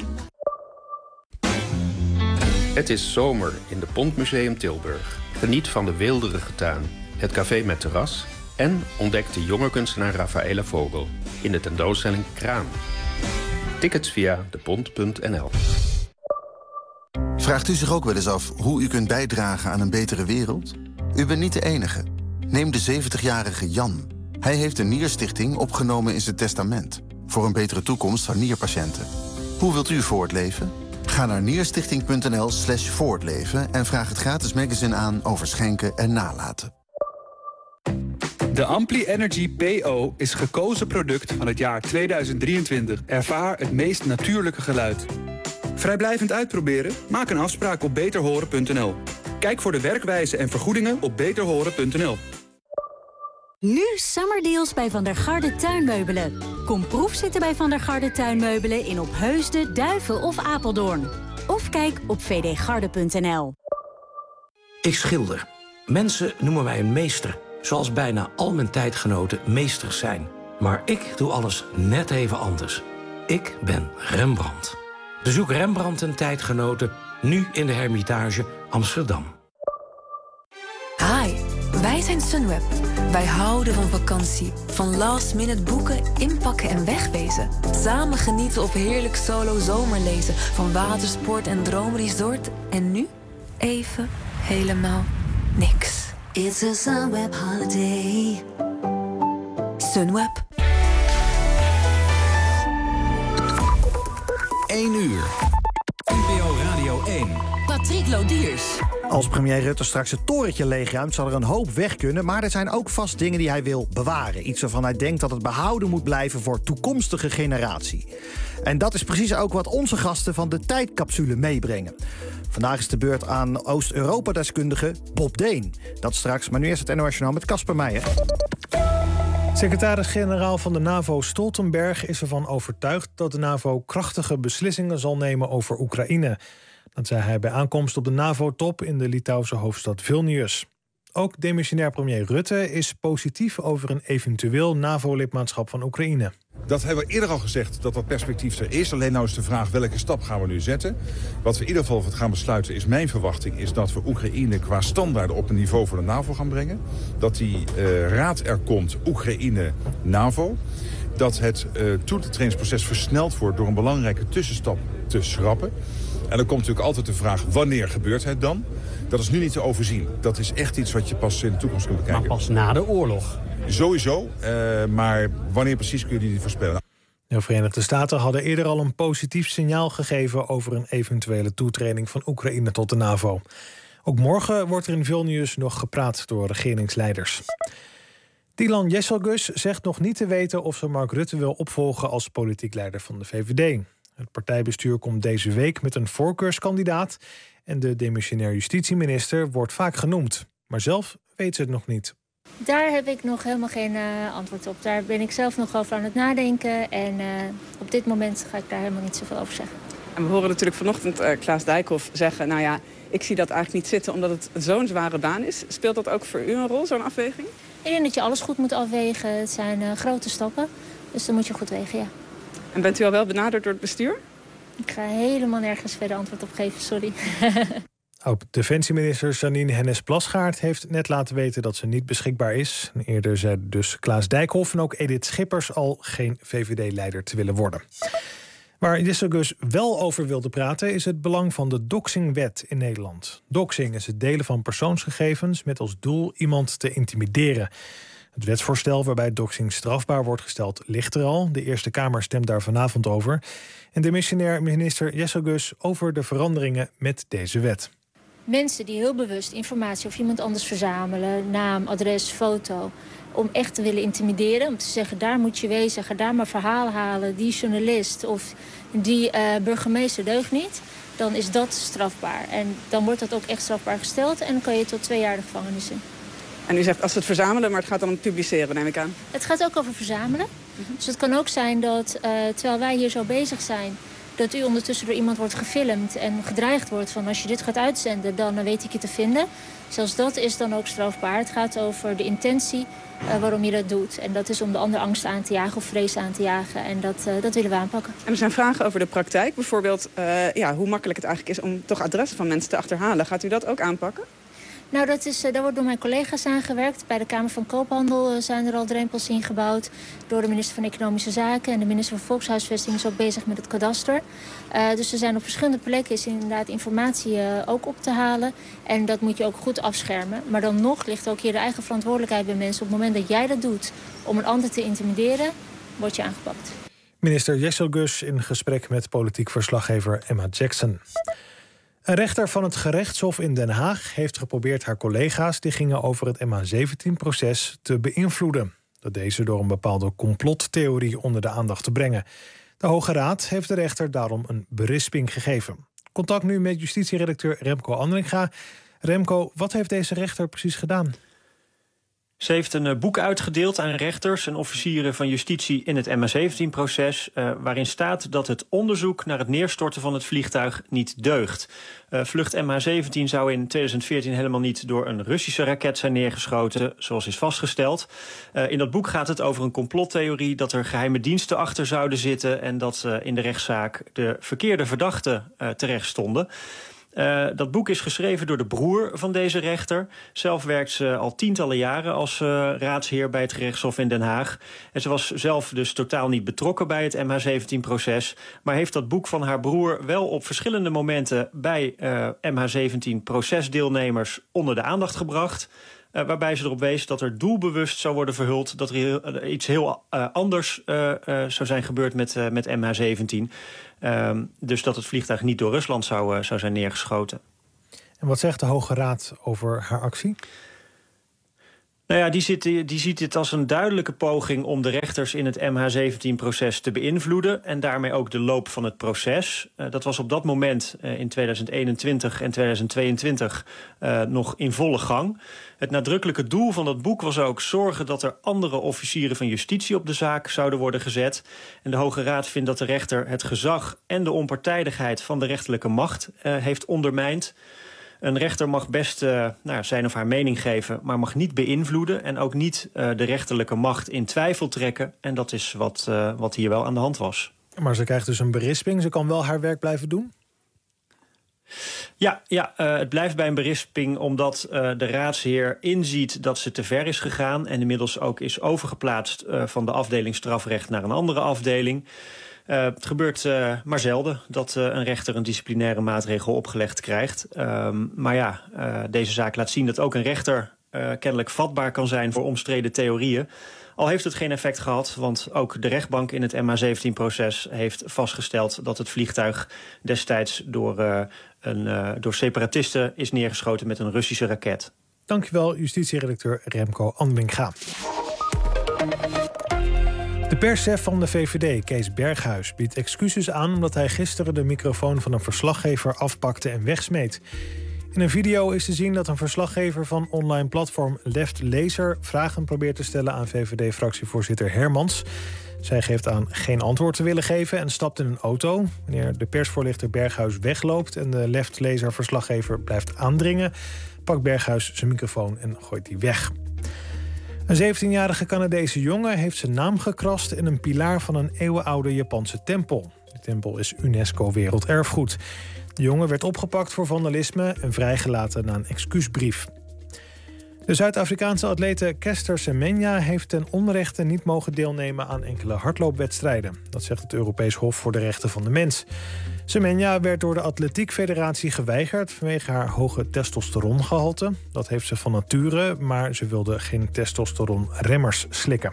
Het is zomer in de Pontmuseum Tilburg. Geniet van de weelderige tuin, het café met terras en ontdek de jonge kunstenaar Rafaela Vogel in de tentoonstelling Kraan. Tickets via depont punt n l. Vraagt u zich ook wel eens af hoe u kunt bijdragen aan een betere wereld? U bent niet de enige. Neem de zeventigjarige Jan. Hij heeft een nierstichting opgenomen in zijn testament. Voor een betere toekomst van nierpatiënten. Hoe wilt u voortleven? Ga naar nierstichting punt n l slash voortleven en vraag het gratis magazine aan over schenken en nalaten. De Ampli Energy P O is gekozen product van het jaar tweeduizend drieëntwintig. Ervaar het meest natuurlijke geluid. Vrijblijvend uitproberen? Maak een afspraak op beter horen punt n l. Kijk voor de werkwijze en vergoedingen op beter horen punt n l. Nu summerdeals bij Van der Garde Tuinmeubelen. Kom proefzitten bij Van der Garde Tuinmeubelen in Opheusden, Duiven of Apeldoorn. Of kijk op v d garde punt n l. Ik schilder. Mensen noemen mij een meester. Zoals bijna al mijn tijdgenoten meesters zijn. Maar ik doe alles net even anders. Ik ben Rembrandt. Bezoek Rembrandt en tijdgenoten nu in de Hermitage Amsterdam. Hi, wij Wij zijn Sunweb. Wij houden van vakantie. Van last minute boeken, inpakken en wegwezen. Samen genieten of heerlijk solo zomerlezen. Van watersport en droomresort. En nu even helemaal niks. It's a Sunweb holiday. Sunweb. één uur. N P O Radio één. Patrick Lodiers. Als premier Rutte straks het torentje leegruimt, zal er een hoop weg kunnen. Maar er zijn ook vast dingen die hij wil bewaren. Iets waarvan hij denkt dat het behouden moet blijven voor toekomstige generatie. En dat is precies ook wat onze gasten van de tijdcapsule meebrengen. Vandaag is de beurt aan Oost-Europa-deskundige Bob Deen. Dat straks, maar nu eerst het N O S Journaal met Casper Meijer. Secretaris-generaal van de NAVO Stoltenberg is ervan overtuigd dat de NAVO krachtige beslissingen zal nemen over Oekraïne. Dat zei hij bij aankomst op de NAVO-top in de Litouwse hoofdstad Vilnius. Ook demissionair premier Rutte is positief over een eventueel NAVO-lidmaatschap van Oekraïne. Dat hebben we eerder al gezegd, dat dat perspectief er is. Alleen nou is de vraag, welke stap gaan we nu zetten? Wat we in ieder geval gaan besluiten is, mijn verwachting... is dat we Oekraïne qua standaarden op een niveau voor de NAVO gaan brengen. Dat die uh, raad er komt, Oekraïne-NAVO. Dat het uh, toetredingsproces versneld wordt door een belangrijke tussenstap te schrappen. En dan komt natuurlijk altijd de vraag, wanneer gebeurt het dan? Dat is nu niet te overzien. Dat is echt iets wat je pas in de toekomst kunt bekijken. Maar pas na de oorlog? Sowieso, uh, maar wanneer precies kun je die niet voorspellen. De Verenigde Staten hadden eerder al een positief signaal gegeven over een eventuele toetreding van Oekraïne tot de NAVO. Ook morgen wordt er in Vilnius nog gepraat door regeringsleiders. Dylan Jesselgus zegt nog niet te weten of ze Mark Rutte wil opvolgen als politiek leider van de V V D. Het partijbestuur komt deze week met een voorkeurskandidaat en de demissionair justitieminister wordt vaak genoemd. Maar zelf weet ze het nog niet. Daar heb ik nog helemaal geen uh, antwoord op. Daar ben ik zelf nog over aan het nadenken. En uh, op dit moment ga ik daar helemaal niet zoveel over zeggen. En we horen natuurlijk vanochtend uh, Klaas Dijkhoff zeggen... nou ja, ik zie dat eigenlijk niet zitten omdat het zo'n zware baan is. Speelt dat ook voor u een rol, zo'n afweging? Ik denk dat je alles goed moet afwegen. Het zijn uh, grote stappen, dus dan moet je goed wegen, ja. En bent u al wel benaderd door het bestuur? Ik ga helemaal nergens verder antwoord op geven, sorry. Ook defensieminister Janine Hennis-Plasgaard heeft net laten weten dat ze niet beschikbaar is. Eerder zei dus Klaas Dijkhoff en ook Edith Schippers al geen V V D-leider te willen worden. Waar Jesselgus wel over wilde praten is het belang van de doxingwet in Nederland. Doxing is het delen van persoonsgegevens met als doel iemand te intimideren. Het wetsvoorstel waarbij doxing strafbaar wordt gesteld ligt er al. De Eerste Kamer stemt daar vanavond over. En demissionair minister Jesselgus over de veranderingen met deze wet. Mensen die heel bewust informatie over iemand anders verzamelen... naam, adres, foto, om echt te willen intimideren... om te zeggen, daar moet je wezen, ga daar maar verhalen halen... die journalist of die uh, burgemeester deugt niet... dan is dat strafbaar. En dan wordt dat ook echt strafbaar gesteld... en dan kan je tot twee jaar de gevangenis in. En u zegt als het verzamelen, maar het gaat dan om publiceren, neem ik aan. Het gaat ook over verzamelen. Mm-hmm. Dus het kan ook zijn dat, uh, terwijl wij hier zo bezig zijn... dat u ondertussen door iemand wordt gefilmd en gedreigd wordt... van als je dit gaat uitzenden, dan weet ik je te vinden. Zelfs dat is dan ook strafbaar. Het gaat over de intentie uh, waarom je dat doet. En dat is om de ander angst aan te jagen of vrees aan te jagen. En dat, uh, dat willen we aanpakken. En er zijn vragen over de praktijk. Bijvoorbeeld uh, ja, hoe makkelijk het eigenlijk is om toch adressen van mensen te achterhalen. Gaat u dat ook aanpakken? Nou, dat is, daar wordt door mijn collega's aan gewerkt. Bij de Kamer van Koophandel zijn er al drempels ingebouwd. Door de minister van Economische Zaken. En de minister van Volkshuisvesting is ook bezig met het kadaster. Uh, dus er zijn op verschillende plekken is inderdaad informatie uh, ook op te halen. En dat moet je ook goed afschermen. Maar dan nog ligt ook hier de eigen verantwoordelijkheid bij mensen. Op het moment dat jij dat doet om een ander te intimideren, word je aangepakt. Minister Jesselgus in gesprek met politiek verslaggever Emma Jackson. Een rechter van het gerechtshof in Den Haag heeft geprobeerd haar collega's... die gingen over het M H zeventien-proces te beïnvloeden. Dat deed ze door een bepaalde complottheorie onder de aandacht te brengen. De Hoge Raad heeft de rechter daarom een berisping gegeven. Contact nu met justitieredacteur Remco Andringa. Remco, wat heeft deze rechter precies gedaan? Ze heeft een boek uitgedeeld aan rechters en officieren van justitie in het M H zeventien-proces... Uh, waarin staat dat het onderzoek naar het neerstorten van het vliegtuig niet deugt. Uh, vlucht M H zeventien zou in tweeduizend veertien helemaal niet door een Russische raket zijn neergeschoten, zoals is vastgesteld. Uh, in dat boek gaat het over een complottheorie dat er geheime diensten achter zouden zitten... en dat uh, in de rechtszaak de verkeerde verdachten uh, terecht stonden. Uh, dat boek is geschreven door de broer van deze rechter. Zelf werkt ze al tientallen jaren als uh, raadsheer bij het gerechtshof in Den Haag. En ze was zelf dus totaal niet betrokken bij het M H zeventien-proces... maar heeft dat boek van haar broer wel op verschillende momenten... bij uh, M H zeventien-procesdeelnemers onder de aandacht gebracht... Uh, waarbij ze erop wees dat er doelbewust zou worden verhuld... dat er heel, uh, iets heel uh, anders uh, uh, zou zijn gebeurd met, uh, met M H zeventien. Uh, dus dat het vliegtuig niet door Rusland zou, uh, zou zijn neergeschoten. En wat zegt de Hoge Raad over haar actie? Nou ja, die, zit, die ziet dit als een duidelijke poging om de rechters in het M H zeventien-proces te beïnvloeden... en daarmee ook de loop van het proces. Uh, dat was op dat moment uh, in tweeduizend eenentwintig en tweeduizend tweeëntwintig uh, nog in volle gang. Het nadrukkelijke doel van dat boek was ook zorgen dat er andere officieren van justitie op de zaak zouden worden gezet. En de Hoge Raad vindt dat de rechter het gezag en de onpartijdigheid van de rechterlijke macht uh, heeft ondermijnd. Een rechter mag best uh, nou, zijn of haar mening geven, maar mag niet beïnvloeden... en ook niet uh, de rechterlijke macht in twijfel trekken. En dat is wat, uh, wat hier wel aan de hand was. Maar ze krijgt dus een berisping. Ze kan wel haar werk blijven doen? Ja, ja uh, het blijft bij een berisping omdat uh, de raadsheer inziet dat ze te ver is gegaan... en inmiddels ook is overgeplaatst uh, van de afdeling strafrecht naar een andere afdeling... Uh, het gebeurt uh, maar zelden dat uh, een rechter een disciplinaire maatregel opgelegd krijgt. Um, maar ja, uh, deze zaak laat zien dat ook een rechter uh, kennelijk vatbaar kan zijn voor omstreden theorieën. Al heeft het geen effect gehad, want ook de rechtbank in het M H zeventien-proces heeft vastgesteld dat het vliegtuig destijds door, uh, een, uh, door separatisten is neergeschoten met een Russische raket. Dankjewel, justitieredacteur Remco Andringa. De perschef van de V V D, Kees Berghuis, biedt excuses aan... omdat hij gisteren de microfoon van een verslaggever afpakte en wegsmeet. In een video is te zien dat een verslaggever van online platform Left Laser... vragen probeert te stellen aan V V D-fractievoorzitter Hermans. Zij geeft aan geen antwoord te willen geven en stapt in een auto. Wanneer de persvoorlichter Berghuis wegloopt en de Left Laser-verslaggever blijft aandringen... pakt Berghuis zijn microfoon en gooit die weg. Een zeventienjarige Canadese jongen heeft zijn naam gekrast... in een pilaar van een eeuwenoude Japanse tempel. De tempel is UNESCO Werelderfgoed. De jongen werd opgepakt voor vandalisme en vrijgelaten na een excuusbrief. De Zuid-Afrikaanse atlete Caster Semenya heeft ten onrechte niet mogen deelnemen aan enkele hardloopwedstrijden. Dat zegt het Europees Hof voor de Rechten van de Mens. Semenya werd door de Atletiek Federatie geweigerd vanwege haar hoge testosterongehalte. Dat heeft ze van nature, maar ze wilde geen testosteronremmers slikken.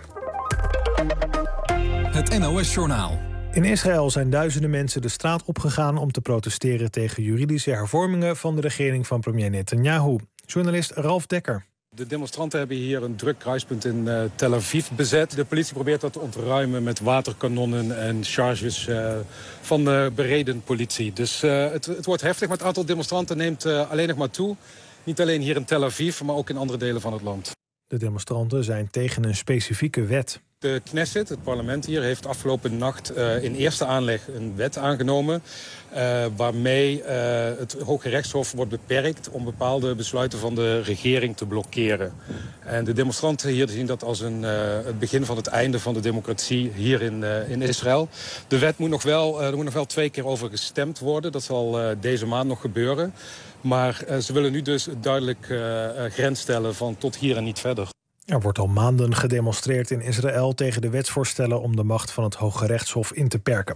Het N O S-journaal. In Israël zijn duizenden mensen de straat opgegaan om te protesteren tegen juridische hervormingen van de regering van premier Netanyahu. Journalist Ralf Dekker. De demonstranten hebben hier een druk kruispunt in uh, Tel Aviv bezet. De politie probeert dat te ontruimen met waterkanonnen en charges uh, van de bereden politie. Dus uh, het, het wordt heftig, maar het aantal demonstranten neemt uh, alleen nog maar toe. Niet alleen hier in Tel Aviv, maar ook in andere delen van het land. De demonstranten zijn tegen een specifieke wet. De Knesset, het parlement hier, heeft afgelopen nacht uh, in eerste aanleg een wet aangenomen... Uh, waarmee uh, het Hoge Rechtshof wordt beperkt om bepaalde besluiten van de regering te blokkeren. En de demonstranten hier zien dat als een, uh, het begin van het einde van de democratie hier in, uh, in Israël. De wet moet nog wel, uh, er moet nog wel twee keer over gestemd worden. Dat zal uh, deze maand nog gebeuren. Maar uh, ze willen nu dus duidelijk uh, grens stellen van tot hier en niet verder. Er wordt al maanden gedemonstreerd in Israël tegen de wetsvoorstellen om de macht van het Hoge Rechtshof in te perken.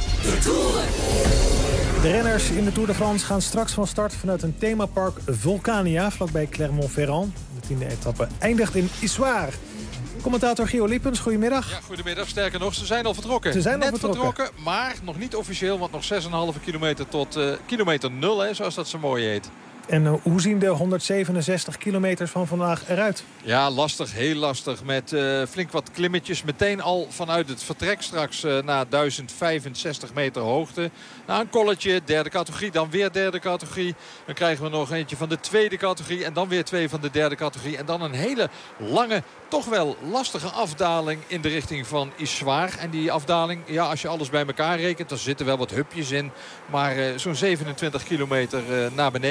De renners in de Tour de France gaan straks van start vanuit een themapark Vulcania, vlakbij Clermont-Ferrand. De tiende etappe eindigt in Issoire. Commentator Gio Lippens, goedemiddag. Ja, goedemiddag. Sterker nog, ze zijn al vertrokken. Ze zijn Net al vertrokken. vertrokken, maar nog niet officieel, want nog zes komma vijf kilometer tot uh, kilometer nul, hè, zoals dat zo mooi heet. En uh, hoe zien de honderdzevenenzestig kilometers van vandaag eruit? Ja, lastig. Heel lastig. Met uh, flink wat klimmetjes. Meteen al vanuit het vertrek straks uh, naar duizend vijfenzestig meter hoogte. Na een kolletje, derde categorie, dan weer derde categorie. Dan krijgen we nog eentje van de tweede categorie. En dan weer twee van de derde categorie. En dan een hele lange, toch wel lastige afdaling in de richting van Issoire. En die afdaling, ja, als je alles bij elkaar rekent, dan zitten wel wat hupjes in. Maar uh, zo'n zevenentwintig kilometer uh, naar beneden. Dus het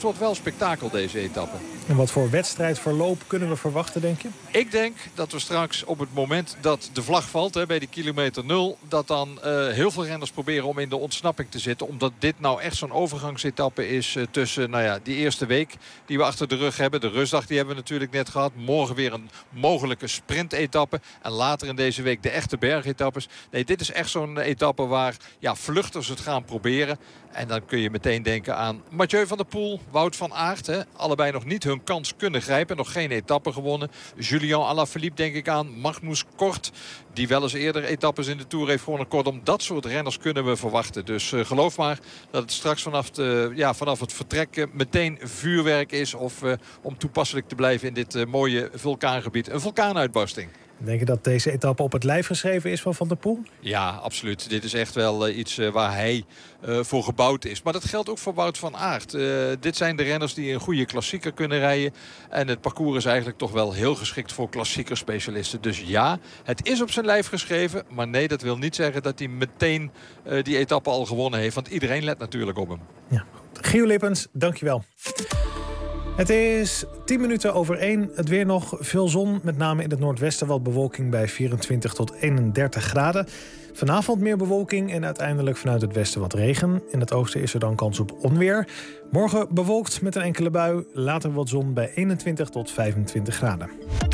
wordt wel spektakel deze etappe. En wat voor wedstrijdverloop kunnen we verwachten, denk je? Ik denk dat we straks op het moment dat de vlag valt, hè, bij die kilometer nul, dat dan uh, heel veel renners proberen om in de ontsnapping te zitten. Omdat dit nou echt zo'n overgangsetappe is uh, tussen nou ja, die eerste week die we achter de rug hebben. De rustdag die hebben we natuurlijk net gehad. Morgen weer een mogelijke sprintetappe. En later in deze week de echte bergetappes. Nee, dit is echt zo'n etappe waar ja, vluchters het gaan proberen. En dan kun je meteen denken aan Mathieu van der Poel, Wout van Aert. Hè. Allebei nog niet hun kans kunnen grijpen. Nog geen etappe gewonnen. Julian Alaphilippe denk ik aan. Magnus Kort, die wel eens eerder etappes in de Tour heeft gewonnen. Kortom, dat soort renners kunnen we verwachten. Dus uh, geloof maar dat het straks vanaf, de, ja, vanaf het vertrek uh, meteen vuurwerk is. Of uh, om toepasselijk te blijven in dit uh, mooie vulkaangebied. Een vulkaanuitbarsting. Denk je dat deze etappe op het lijf geschreven is van Van der Poel? Ja, absoluut. Dit is echt wel uh, iets uh, waar hij uh, voor gebouwd is. Maar dat geldt ook voor Wout van Aert. Uh, dit zijn de renners die een goede klassieker kunnen rijden. En het parcours is eigenlijk toch wel heel geschikt voor klassiekerspecialisten. Dus ja, het is op zijn lijf geschreven. Maar nee, dat wil niet zeggen dat hij meteen uh, die etappe al gewonnen heeft. Want iedereen let natuurlijk op hem. Ja. Gio Lippens, dankjewel. Het is tien minuten over één. Het weer nog veel zon, met name in het noordwesten wat bewolking bij vierentwintig tot eenendertig graden. Vanavond meer bewolking en uiteindelijk vanuit het westen wat regen. In het oosten is er dan kans op onweer. Morgen bewolkt met een enkele bui, later wat zon bij eenentwintig tot vijfentwintig graden.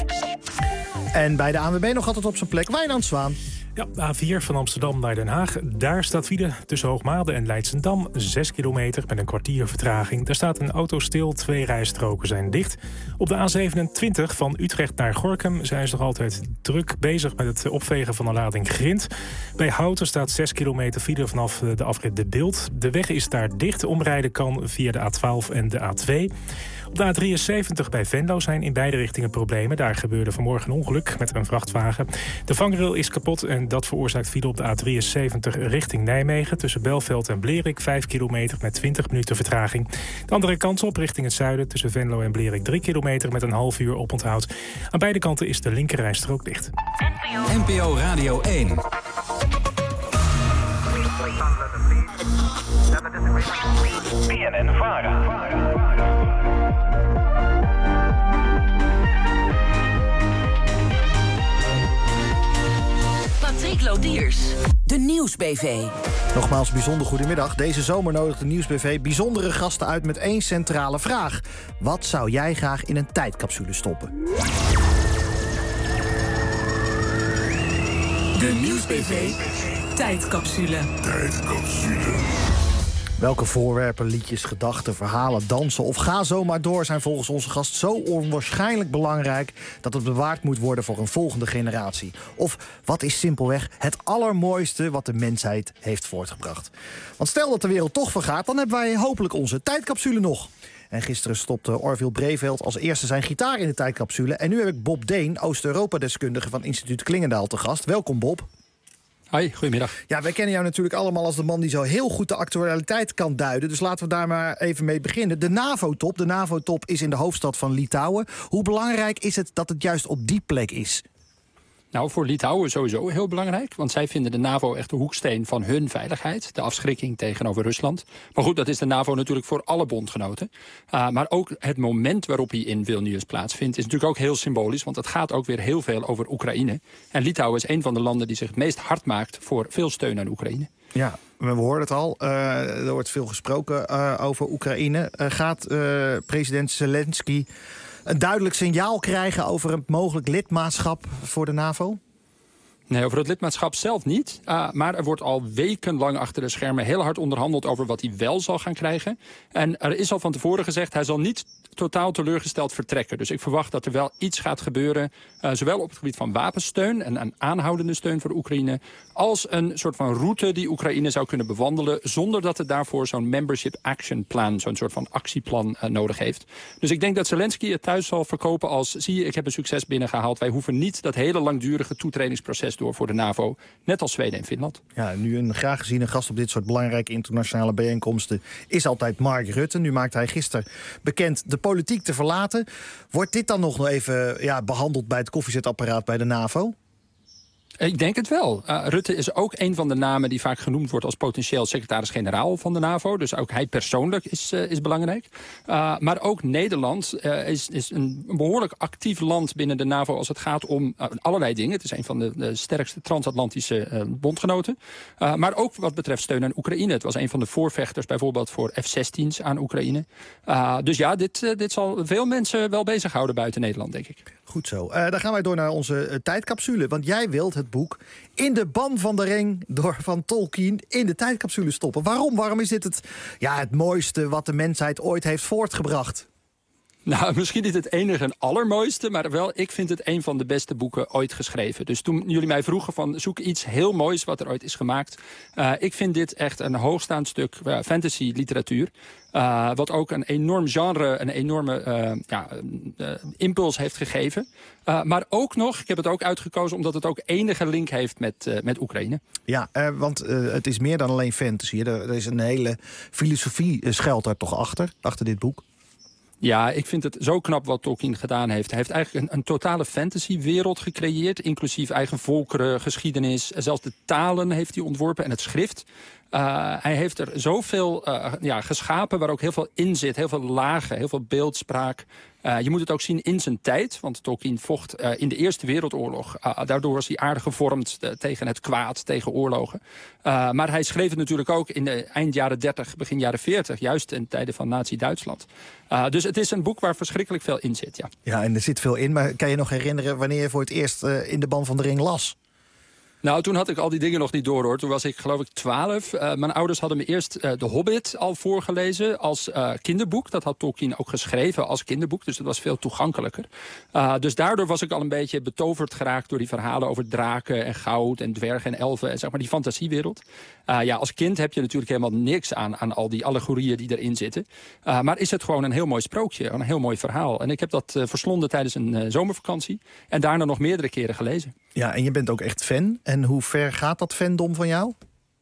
En bij de A N W B nog altijd op zijn plek, Wijnand Zwaan. Ja, de A vier van Amsterdam naar Den Haag. Daar staat file tussen Hoogmade en Leidschendam. zes kilometer met een kwartier vertraging. Daar staat een auto stil, twee rijstroken zijn dicht. Op de A zevenentwintig van Utrecht naar Gorinchem zijn ze nog altijd druk bezig met het opvegen van een lading grind. Bij Houten staat zes kilometer file vanaf de afrit De Bilt. De weg is daar dicht. Omrijden kan via de A twaalf en de A twee. Op de A drieënzeventig bij Venlo zijn in beide richtingen problemen. Daar gebeurde vanmorgen een ongeluk met een vrachtwagen. De vangrail is kapot en dat veroorzaakt file op de A drieënzeventig richting Nijmegen. Tussen Belveld en Blerik, vijf kilometer met twintig minuten vertraging. De andere kant op richting het zuiden tussen Venlo en Blerik, drie kilometer met een half uur oponthoud. Aan beide kanten is de linkerrijstrook dicht. N P O Radio één. B N N-Vara. Patrick Lodiers, de Nieuwsbv. Nogmaals bijzonder goedemiddag. Deze zomer nodigt de Nieuwsbv bijzondere gasten uit met één centrale vraag. Wat zou jij graag in een tijdcapsule stoppen? De Nieuwsbv Tijdcapsule. Tijdcapsule. Welke voorwerpen, liedjes, gedachten, verhalen, dansen of ga zo maar door zijn volgens onze gast zo onwaarschijnlijk belangrijk dat het bewaard moet worden voor een volgende generatie? Of wat is simpelweg het allermooiste wat de mensheid heeft voortgebracht? Want stel dat de wereld toch vergaat, dan hebben wij hopelijk onze tijdcapsule nog. En gisteren stopte Orville Breveld als eerste zijn gitaar in de tijdcapsule. En nu heb ik Bob Deen, Oost-Europa-deskundige van Instituut Klingendaal, te gast. Welkom, Bob. Hoi, goedemiddag. Ja, wij kennen jou natuurlijk allemaal als de man die zo heel goed de actualiteit kan duiden. Dus laten we daar maar even mee beginnen. De NAVO-top. De NAVO-top is in de hoofdstad van Litouwen. Hoe belangrijk is het dat het juist op die plek is? Nou, voor Litouwen sowieso heel belangrijk. Want zij vinden de NAVO echt de hoeksteen van hun veiligheid. De afschrikking tegenover Rusland. Maar goed, dat is de NAVO natuurlijk voor alle bondgenoten. Uh, maar ook het moment waarop hij in Vilnius plaatsvindt is natuurlijk ook heel symbolisch. Want het gaat ook weer heel veel over Oekraïne. En Litouwen is een van de landen die zich het meest hard maakt voor veel steun aan Oekraïne. Ja, we hoorden het al. Uh, er wordt veel gesproken uh, over Oekraïne. Uh, gaat uh, president Zelensky een duidelijk signaal krijgen over een mogelijk lidmaatschap voor de NAVO? Nee, over het lidmaatschap zelf niet. Uh, maar er wordt al wekenlang achter de schermen heel hard onderhandeld over wat hij wel zal gaan krijgen. En er is al van tevoren gezegd, hij zal niet totaal teleurgesteld vertrekken. Dus ik verwacht dat er wel iets gaat gebeuren, uh, zowel op het gebied van wapensteun en een aanhoudende steun voor Oekraïne, als een soort van route die Oekraïne zou kunnen bewandelen, zonder dat het daarvoor zo'n membership action plan, zo'n soort van actieplan uh, nodig heeft. Dus ik denk dat Zelensky het thuis zal verkopen als, zie je, ik heb een succes binnengehaald. Wij hoeven niet dat hele langdurige toetredingsproces door voor de NAVO, net als Zweden en Finland. Ja, nu een graag geziene gast op dit soort belangrijke internationale bijeenkomsten is altijd Mark Rutte. Nu maakte hij gisteren bekend de politiek te verlaten. Wordt dit dan nog even ja, behandeld bij het koffiezetapparaat bij de NAVO? Ik denk het wel. Uh, Rutte is ook een van de namen die vaak genoemd wordt als potentieel secretaris-generaal van de NAVO. Dus ook hij persoonlijk is, uh, is belangrijk. Uh, maar ook Nederland uh, is, is een behoorlijk actief land binnen de NAVO als het gaat om uh, allerlei dingen. Het is een van de, de sterkste transatlantische uh, bondgenoten. Uh, maar ook wat betreft steun aan Oekraïne. Het was een van de voorvechters bijvoorbeeld voor F zestien's aan Oekraïne. Uh, dus ja, dit, uh, dit zal veel mensen wel bezighouden buiten Nederland, denk ik. Goed zo. Uh, dan gaan wij door naar onze uh, tijdcapsule. Want jij wilt het boek In de ban van de ring door van Tolkien in de tijdcapsule stoppen. Waarom? Waarom is dit het, ja, het mooiste wat de mensheid ooit heeft voortgebracht? Nou, misschien niet het enige en allermooiste, maar wel, ik vind het een van de beste boeken ooit geschreven. Dus toen jullie mij vroegen van zoek iets heel moois wat er ooit is gemaakt. Uh, ik vind dit echt een hoogstaand stuk uh, fantasy literatuur. Uh, wat ook een enorm genre, een enorme uh, ja, uh, impuls heeft gegeven. Uh, maar ook nog, ik heb het ook uitgekozen omdat het ook enige link heeft met, uh, met Oekraïne. Ja, uh, want uh, het is meer dan alleen fantasy. Er, er is een hele filosofie uh, schuilt daar toch achter, achter dit boek. Ja, ik vind het zo knap wat Tolkien gedaan heeft. Hij heeft eigenlijk een, een totale fantasywereld gecreëerd, inclusief eigen volkeren, geschiedenis. Zelfs de talen heeft hij ontworpen en het schrift. Uh, hij heeft er zoveel uh, ja, geschapen waar ook heel veel in zit. Heel veel lagen, heel veel beeldspraak. Uh, je moet het ook zien in zijn tijd. Want Tolkien vocht uh, in de Eerste Wereldoorlog. Uh, daardoor was hij aardig gevormd uh, tegen het kwaad, tegen oorlogen. Uh, maar hij schreef het natuurlijk ook in de eind jaren dertig, begin jaren veertig. Juist in tijden van Nazi-Duitsland. Uh, dus het is een boek waar verschrikkelijk veel in zit, ja. Ja, en er zit veel in. Maar kan je nog herinneren wanneer je voor het eerst uh, In de ban van de ring las? Nou, toen had ik al die dingen nog niet door, hoor. Toen was ik, geloof ik, twaalf. Uh, mijn ouders hadden me eerst uh, The Hobbit al voorgelezen als uh, kinderboek. Dat had Tolkien ook geschreven als kinderboek, dus dat was veel toegankelijker. Uh, dus daardoor was ik al een beetje betoverd geraakt door die verhalen over draken en goud en dwergen en elfen en zeg maar die fantasiewereld. Uh, ja, als kind heb je natuurlijk helemaal niks aan, aan al die allegorieën die erin zitten. Uh, maar is het gewoon een heel mooi sprookje, een heel mooi verhaal. En ik heb dat uh, verslonden tijdens een uh, zomervakantie en daarna nog meerdere keren gelezen. Ja, en je bent ook echt fan. En hoe ver gaat dat fandom van jou?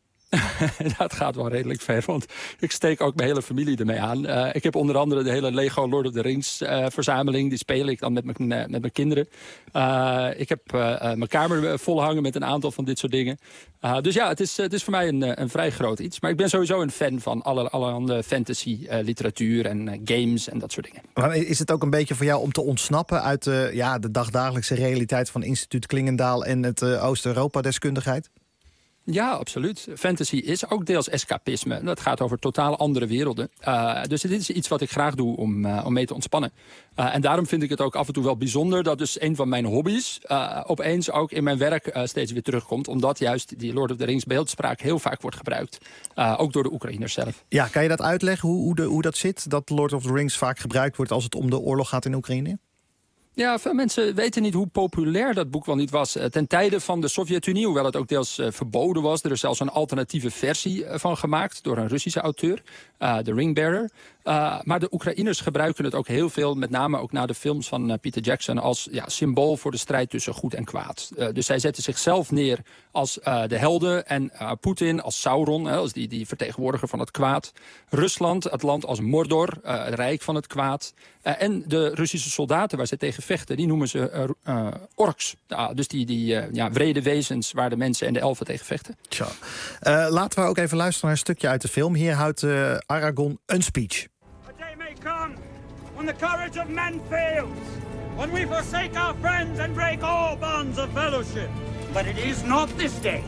Dat gaat wel redelijk ver, want ik steek ook mijn hele familie ermee aan. Uh, ik heb onder andere de hele Lego Lord of the Rings uh, verzameling. Die speel ik dan met mijn, uh, met mijn kinderen. Uh, ik heb uh, uh, mijn kamer vol hangen met een aantal van dit soort dingen. Uh, dus ja, het is, het is voor mij een, een vrij groot iets. Maar ik ben sowieso een fan van alle, allerhande fantasy uh, literatuur en uh, games en dat soort dingen. Maar is het ook een beetje voor jou om te ontsnappen uit uh, ja, de dagdagelijkse realiteit van Instituut Klingendaal en het uh, Oost-Europa-deskundigheid? Ja, absoluut. Fantasy is ook deels escapisme. Dat gaat over totaal andere werelden. Uh, dus dit is iets wat ik graag doe om, uh, om mee te ontspannen. Uh, en daarom vind ik het ook af en toe wel bijzonder dat dus een van mijn hobby's uh, opeens ook in mijn werk uh, steeds weer terugkomt. Omdat juist die Lord of the Rings beeldspraak heel vaak wordt gebruikt. Uh, ook door de Oekraïners zelf. Ja, kan je dat uitleggen hoe, hoe, de, hoe dat zit? Dat Lord of the Rings vaak gebruikt wordt als het om de oorlog gaat in Oekraïne? Ja, veel mensen weten niet hoe populair dat boek wel niet was. Ten tijde van de Sovjet-Unie, hoewel het ook deels uh, verboden was. Er is zelfs een alternatieve versie uh, van gemaakt door een Russische auteur, uh, de Ringbearer. Uh, maar de Oekraïners gebruiken het ook heel veel, met name ook na de films van uh, Peter Jackson, als ja, symbool voor de strijd tussen goed en kwaad. Uh, dus zij zetten zichzelf neer als uh, de helden en uh, Poetin als Sauron, uh, als die, die vertegenwoordiger van het kwaad. Rusland, het land als Mordor, uh, het rijk van het kwaad. Uh, en de Russische soldaten waar ze tegen vechten, die noemen ze uh, uh, orks. Uh, dus die, die uh, ja, wrede wezens waar de mensen en de elfen tegen vechten. Tja. Uh, laten we ook even luisteren naar een stukje uit de film. Hier houdt uh, Aragorn een speech. Come when the courage of men fails, when we forsake our friends and break all bonds of fellowship. But it is not this day.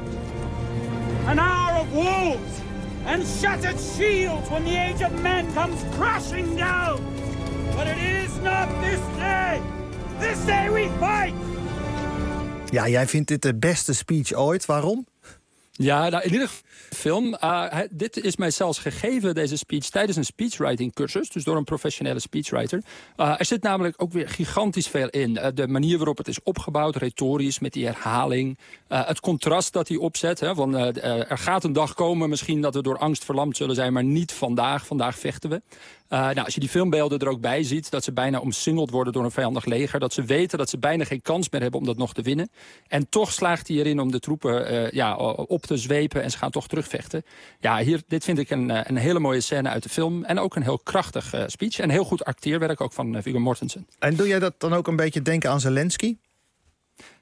An hour of wolves and shattered shields when the age of men comes crashing down. But it is not this day. This day we fight. Ja, jij vindt dit de beste speech ooit. Waarom? Ja, nou, in ieder geval film. Uh, dit is mij zelfs gegeven, deze speech, tijdens een speechwriting cursus. Dus door een professionele speechwriter. Uh, er zit namelijk ook weer gigantisch veel in. Uh, de manier waarop het is opgebouwd, retorisch, met die herhaling. Uh, het contrast dat hij opzet. Hè, van, uh, uh, er gaat een dag komen misschien dat we door angst verlamd zullen zijn, maar niet vandaag. Vandaag vechten we. Uh, nou, als je die filmbeelden er ook bij ziet, dat ze bijna omsingeld worden door een vijandig leger. Dat ze weten dat ze bijna geen kans meer hebben om dat nog te winnen. En toch slaagt hij erin om de troepen uh, ja, op te zwepen en ze gaan toch terugvechten. Ja, hier, dit vind ik een, een hele mooie scène uit de film. En ook een heel krachtig uh, speech. En heel goed acteerwerk ook van uh, Viggo Mortensen. En doe jij dat dan ook een beetje denken aan Zelensky?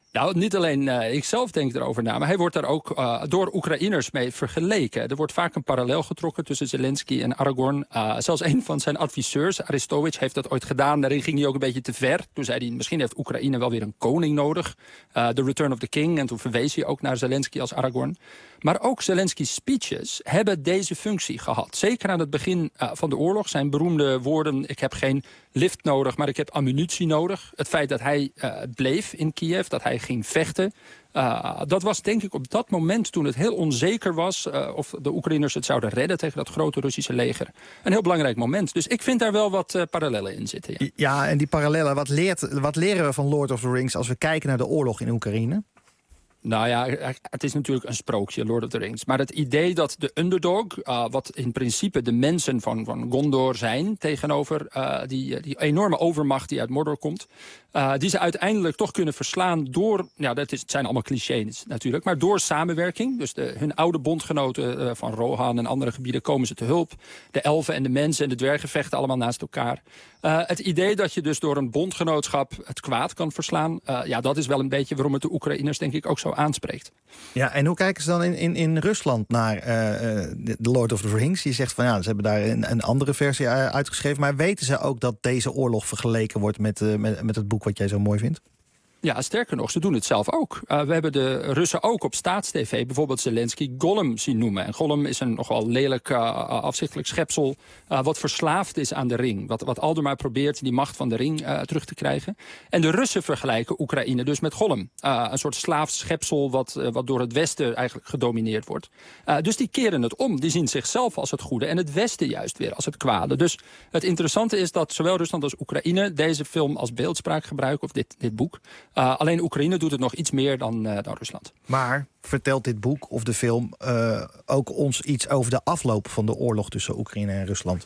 Nou, niet alleen uh, ik zelf denk erover na, maar hij wordt daar ook uh, door Oekraïners mee vergeleken. Er wordt vaak een parallel getrokken tussen Zelensky en Aragorn. Uh, zelfs een van zijn adviseurs, Aristovich, heeft dat ooit gedaan. Daarin ging hij ook een beetje te ver. Toen zei hij, misschien heeft Oekraïne wel weer een koning nodig. Uh, The Return of the King. En toen verwees hij ook naar Zelensky als Aragorn. Maar ook Zelensky's speeches hebben deze functie gehad. Zeker aan het begin uh, van de oorlog. Zijn beroemde woorden, ik heb geen lift nodig, maar ik heb ammunitie nodig. Het feit dat hij uh, bleef in Kiev, dat hij ging vechten. Uh, dat was denk ik op dat moment, toen het heel onzeker was Uh, of de Oekraïners het zouden redden tegen dat grote Russische leger, een heel belangrijk moment. Dus ik vind daar wel wat uh, parallellen in zitten. Ja, ja en die parallellen, wat, leert, wat leren we van Lord of the Rings als we kijken naar de oorlog in Oekraïne? Nou ja, het is natuurlijk een sprookje, Lord of the Rings. Maar het idee dat de underdog, uh, wat in principe de mensen van, van Gondor zijn tegenover uh, die, die enorme overmacht die uit Mordor komt, Uh, die ze uiteindelijk toch kunnen verslaan door, ja, dat is, het zijn allemaal clichés natuurlijk, maar door samenwerking. Dus de, hun oude bondgenoten uh, van Rohan en andere gebieden komen ze te hulp. De elfen en de mensen en de dwergen vechten allemaal naast elkaar. Uh, het idee dat je dus door een bondgenootschap het kwaad kan verslaan, Uh, ja, dat is wel een beetje waarom het de Oekraïners denk ik ook zo aanspreekt. Ja, en hoe kijken ze dan in, in, in Rusland naar uh, de Lord of the Rings? Je zegt van ja, ze hebben daar een, een andere versie uitgeschreven, maar weten ze ook dat deze oorlog vergeleken wordt met, uh, met, met het boek wat jij zo mooi vindt? Ja, sterker nog, ze doen het zelf ook. Uh, we hebben de Russen ook op staatstv bijvoorbeeld Zelensky Gollum zien noemen. En Gollum is een nogal lelijk, uh, afzichtelijk schepsel Uh, wat verslaafd is aan de ring. Wat, wat Aldemar probeert die macht van de ring uh, terug te krijgen. En de Russen vergelijken Oekraïne dus met Gollum. Uh, een soort slaafs schepsel wat, uh, wat door het Westen eigenlijk gedomineerd wordt. Uh, dus die keren het om. Die zien zichzelf als het goede en het Westen juist weer als het kwade. Dus het interessante is dat zowel Rusland als Oekraïne deze film als beeldspraak gebruiken, of dit, dit boek. Uh, alleen Oekraïne doet het nog iets meer dan, uh, dan Rusland. Maar vertelt dit boek of de film uh, ook ons iets over de afloop van de oorlog tussen Oekraïne en Rusland?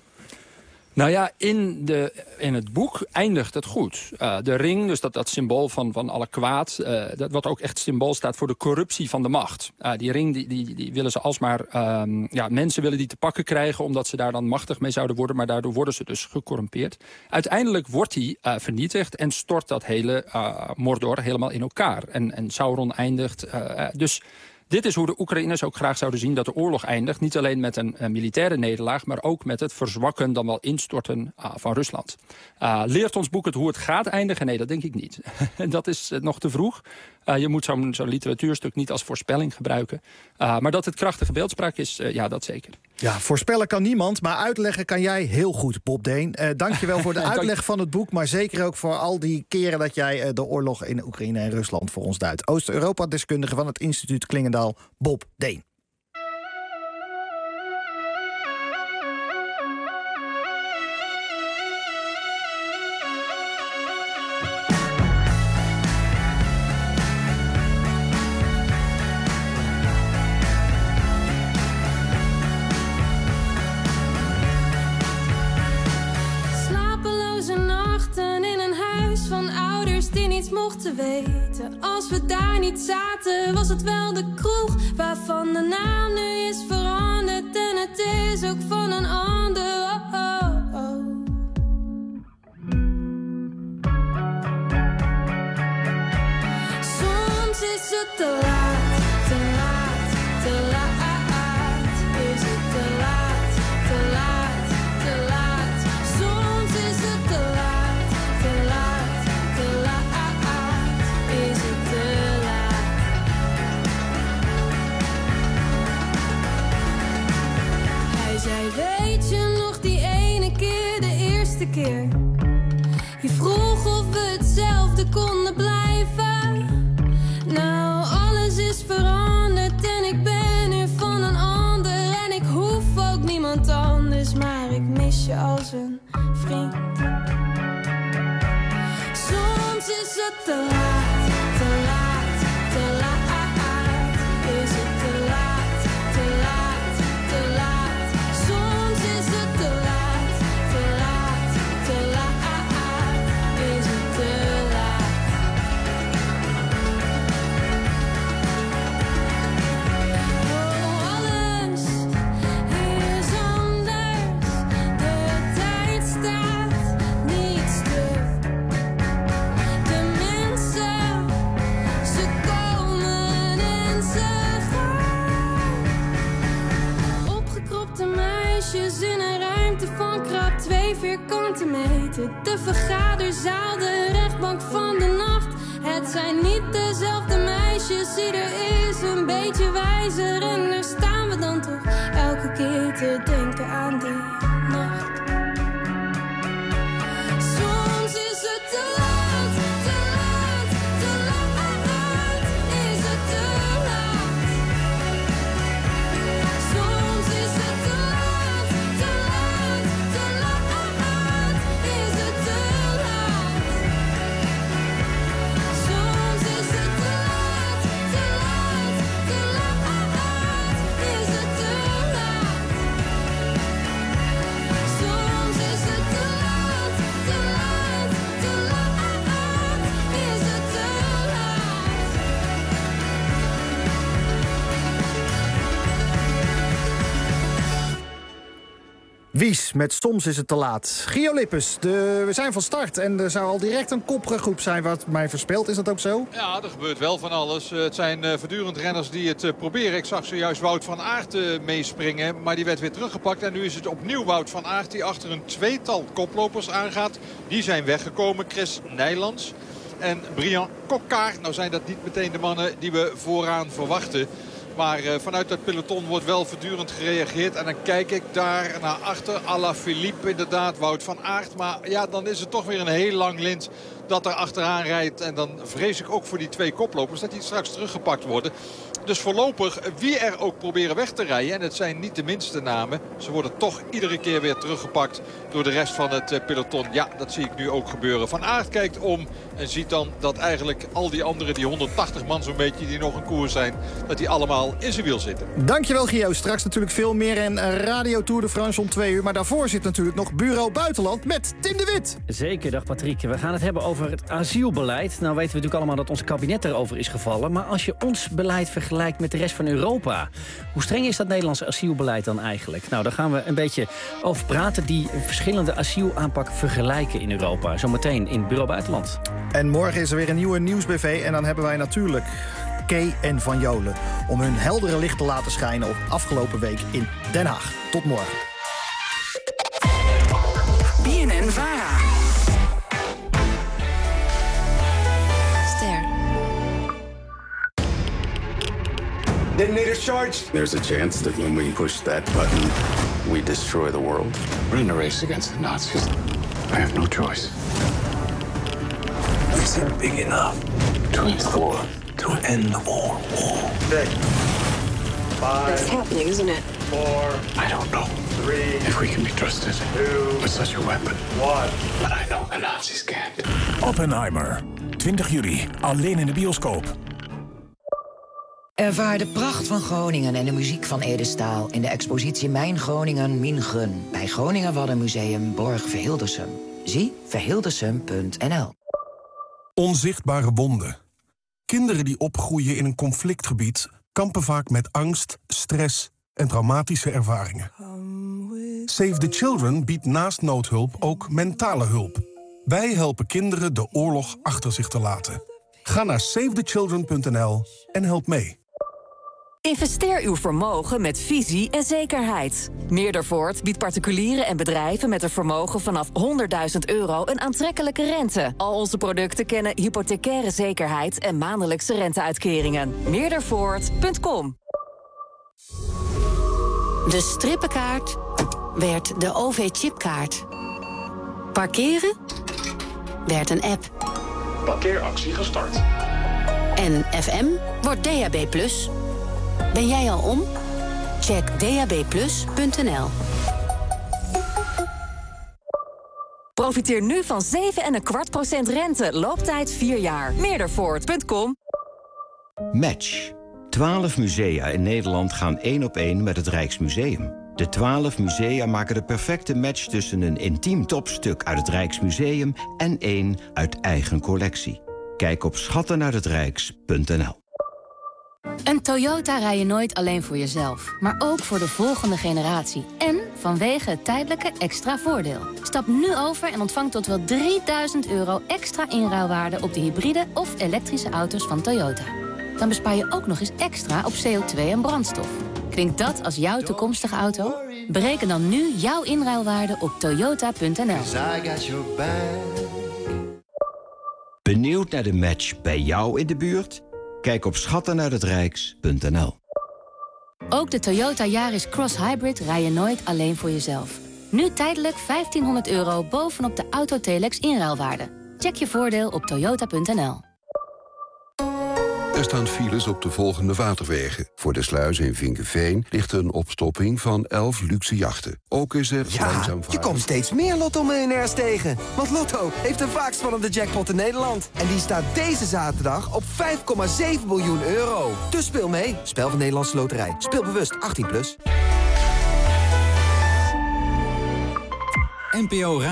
Nou ja, in, de, in het boek eindigt het goed. Uh, de ring, dus dat, dat symbool van, van alle kwaad, Uh, dat, wat ook echt symbool staat voor de corruptie van de macht. Uh, die ring die, die, die willen ze alsmaar Um, ja, mensen willen die te pakken krijgen omdat ze daar dan machtig mee zouden worden, maar daardoor worden ze dus gecorrumpeerd. Uiteindelijk wordt die uh, vernietigd en stort dat hele uh, Mordor helemaal in elkaar. En, en Sauron eindigt. Uh, dus dit is hoe de Oekraïners ook graag zouden zien dat de oorlog eindigt. Niet alleen met een, een militaire nederlaag, maar ook met het verzwakken, dan wel instorten uh, van Rusland. Uh, leert ons boek het hoe het gaat eindigen? Nee, dat denk ik niet. Dat is uh, nog te vroeg. Uh, je moet zo'n zo'n literatuurstuk niet als voorspelling gebruiken. Uh, maar dat het krachtige beeldspraak is, uh, ja, dat zeker. Ja, voorspellen kan niemand, maar uitleggen kan jij heel goed, Bob Deen. Uh, Dank je wel voor de uitleg van het boek, maar zeker ook voor al die keren dat jij uh, de oorlog in Oekraïne en Rusland voor ons duidt. Oost-Europa-deskundige van het instituut Klingendaal, Bob Deen. Mochten weten, als we daar niet zaten, was het wel de kroeg waarvan de naam nu is veranderd en het is ook van een ander. Oh, oh, oh. Soms is het te laat, te laat, te laat. Is het te laat, te laat, te laat. Soms is het te laat, te laat, te laat. Is het te laat? Hij zei, weet je nog die ene keer, de eerste keer? Je vroeg of we hetzelfde konden blijven. Nou, alles is veranderd en ik ben nu van een ander. En ik hoef ook niemand anders, maar ik mis je als een vriend. Soms is het te laat. Te laat, te laat. Is het te laat, te laat, te laat. Soms is het te laat, te laat, te laat. Is het te laat? Oh, alles is anders. De tijd staat niet stil. De mensen op twee vierkante meter. De vergaderzaal, de rechtbank van de nacht. Het zijn niet dezelfde meisjes, ieder is een beetje wijzer. En daar staan we dan toch elke keer te denken aan die nacht. Soms is het te laat, te laat, te laat. Is het te laat? Soms is het te laat, te laat, te laat. Is het te laat? Soms is het te laat, te laat, te laat. Is het te laat? Soms is het te laat, te laat, te laat. Is het te Wies met Soms is het te laat. Gio Lippes, de, we zijn van start en er zou al direct een kopgroep zijn wat mij verspeelt. Is dat ook zo? Ja, er gebeurt wel van alles. Uh, het zijn uh, voortdurend renners die het uh, proberen. Ik zag zojuist Wout van Aert uh, meespringen, maar die werd weer teruggepakt. En nu is het opnieuw Wout van Aert die achter een tweetal koplopers aangaat. Die zijn weggekomen. Chris Nijlands en Brian Coquard. Nou zijn dat niet meteen de mannen die we vooraan verwachten. Maar uh, vanuit dat peloton wordt wel voortdurend gereageerd. En dan kijk ik daar naar achter. Alaphilippe inderdaad, Wout van Aert. Maar ja, dan is het toch weer een heel lang lint dat er achteraan rijdt. En dan vrees ik ook voor die twee koplopers dat die straks teruggepakt worden. Dus voorlopig, wie er ook proberen weg te rijden. En het zijn niet de minste namen. Ze worden toch iedere keer weer teruggepakt door de rest van het uh, peloton. Ja, dat zie ik nu ook gebeuren. Van Aert kijkt om en ziet dan dat eigenlijk al die anderen, die honderdtachtig man zo'n beetje die nog in koers zijn, dat die allemaal in zijn wiel zitten. Dankjewel Gio. Straks natuurlijk veel meer en Radio Tour de France om twee uur. Maar daarvoor zit natuurlijk nog Bureau Buitenland met Tim de Wit. Zeker, dag Patrick. We gaan het hebben over het asielbeleid. Nou weten we natuurlijk allemaal dat ons kabinet erover is gevallen. Maar als je ons beleid vergelijkt met de rest van Europa, hoe streng is dat Nederlandse asielbeleid dan eigenlijk? Nou, daar gaan we een beetje over praten. Die verschillende asielaanpak vergelijken in Europa. Zometeen in Bureau Buitenland. En morgen is er weer een nieuwe Nieuwsbv. En dan hebben wij natuurlijk Kay en Van Jolen om hun heldere licht te laten schijnen op afgelopen week in Den Haag. Tot morgen. B N N Vara. Ster. Detonator charged. There's a chance that when we push that button, we destroy the world. We're in a race against the Nazis. I have no choice. This isn't big enough to end the war. To end the war. war. Six. Five. It's happening, isn't it? Four. I don't know. Three. If we can be trusted two, with such a weapon. One. But I know the Nazis can't. Oppenheimer. twintig juli. Alleen in de bioscoop. Ervaar de pracht van Groningen en de muziek van Ede Staal in de expositie Mijn Groningen, Min Gun bij Groningen Waddenmuseum Borg Verhildersum. Zie verhildersum punt n l. Onzichtbare wonden. Kinderen die opgroeien in een conflictgebied kampen vaak met angst, stress en traumatische ervaringen. Save the Children biedt naast noodhulp ook mentale hulp. Wij helpen kinderen de oorlog achter zich te laten. Ga naar save the children punt n l en help mee. Investeer uw vermogen met visie en zekerheid. Meerdervoort biedt particulieren en bedrijven met een vermogen vanaf honderdduizend euro een aantrekkelijke rente. Al onze producten kennen hypothecaire zekerheid en maandelijkse renteuitkeringen. meerdervoort punt com. De strippenkaart werd de O V-chipkaart. Parkeren werd een app. Parkeeractie gestart. En F M wordt D A B plus. Ben jij al om? Check d a b plus punt n l. Profiteer nu van zeven komma vijf procent rente. Looptijd vier jaar. meerdervoort punt com. Match. Twaalf musea in Nederland gaan één op één met het Rijksmuseum. De twaalf musea maken de perfecte match tussen een intiem topstuk uit het Rijksmuseum en één uit eigen collectie. Kijk op schatten uit het rijks punt n l. Een Toyota rij je nooit alleen voor jezelf, maar ook voor de volgende generatie. En vanwege het tijdelijke extra voordeel. Stap nu over en ontvang tot wel drieduizend euro extra inruilwaarde op de hybride of elektrische auto's van Toyota. Dan bespaar je ook nog eens extra op C O twee en brandstof. Klinkt dat als jouw toekomstige auto? Bereken dan nu jouw inruilwaarde op toyota punt n l. Benieuwd naar de match bij jou in de buurt? Kijk op schattenuithetrijks punt n l. Ook de Toyota Yaris Cross Hybrid rij je nooit alleen voor jezelf. Nu tijdelijk vijftienhonderd euro bovenop de Autotelex inruilwaarde. Check je voordeel op toyota punt n l. Er staan files op de volgende waterwegen. Voor de sluis in Vinkeveen ligt een opstopping van elf luxe jachten. Ook is er ja, langzaam je komt steeds meer Lotto-miljonairs tegen. Want Lotto heeft de vaakst vallende jackpot in Nederland. En die staat deze zaterdag op vijf komma zeven miljoen euro. Dus speel mee. Spel van Nederlandse Loterij. Speel bewust. achttien plus. N P O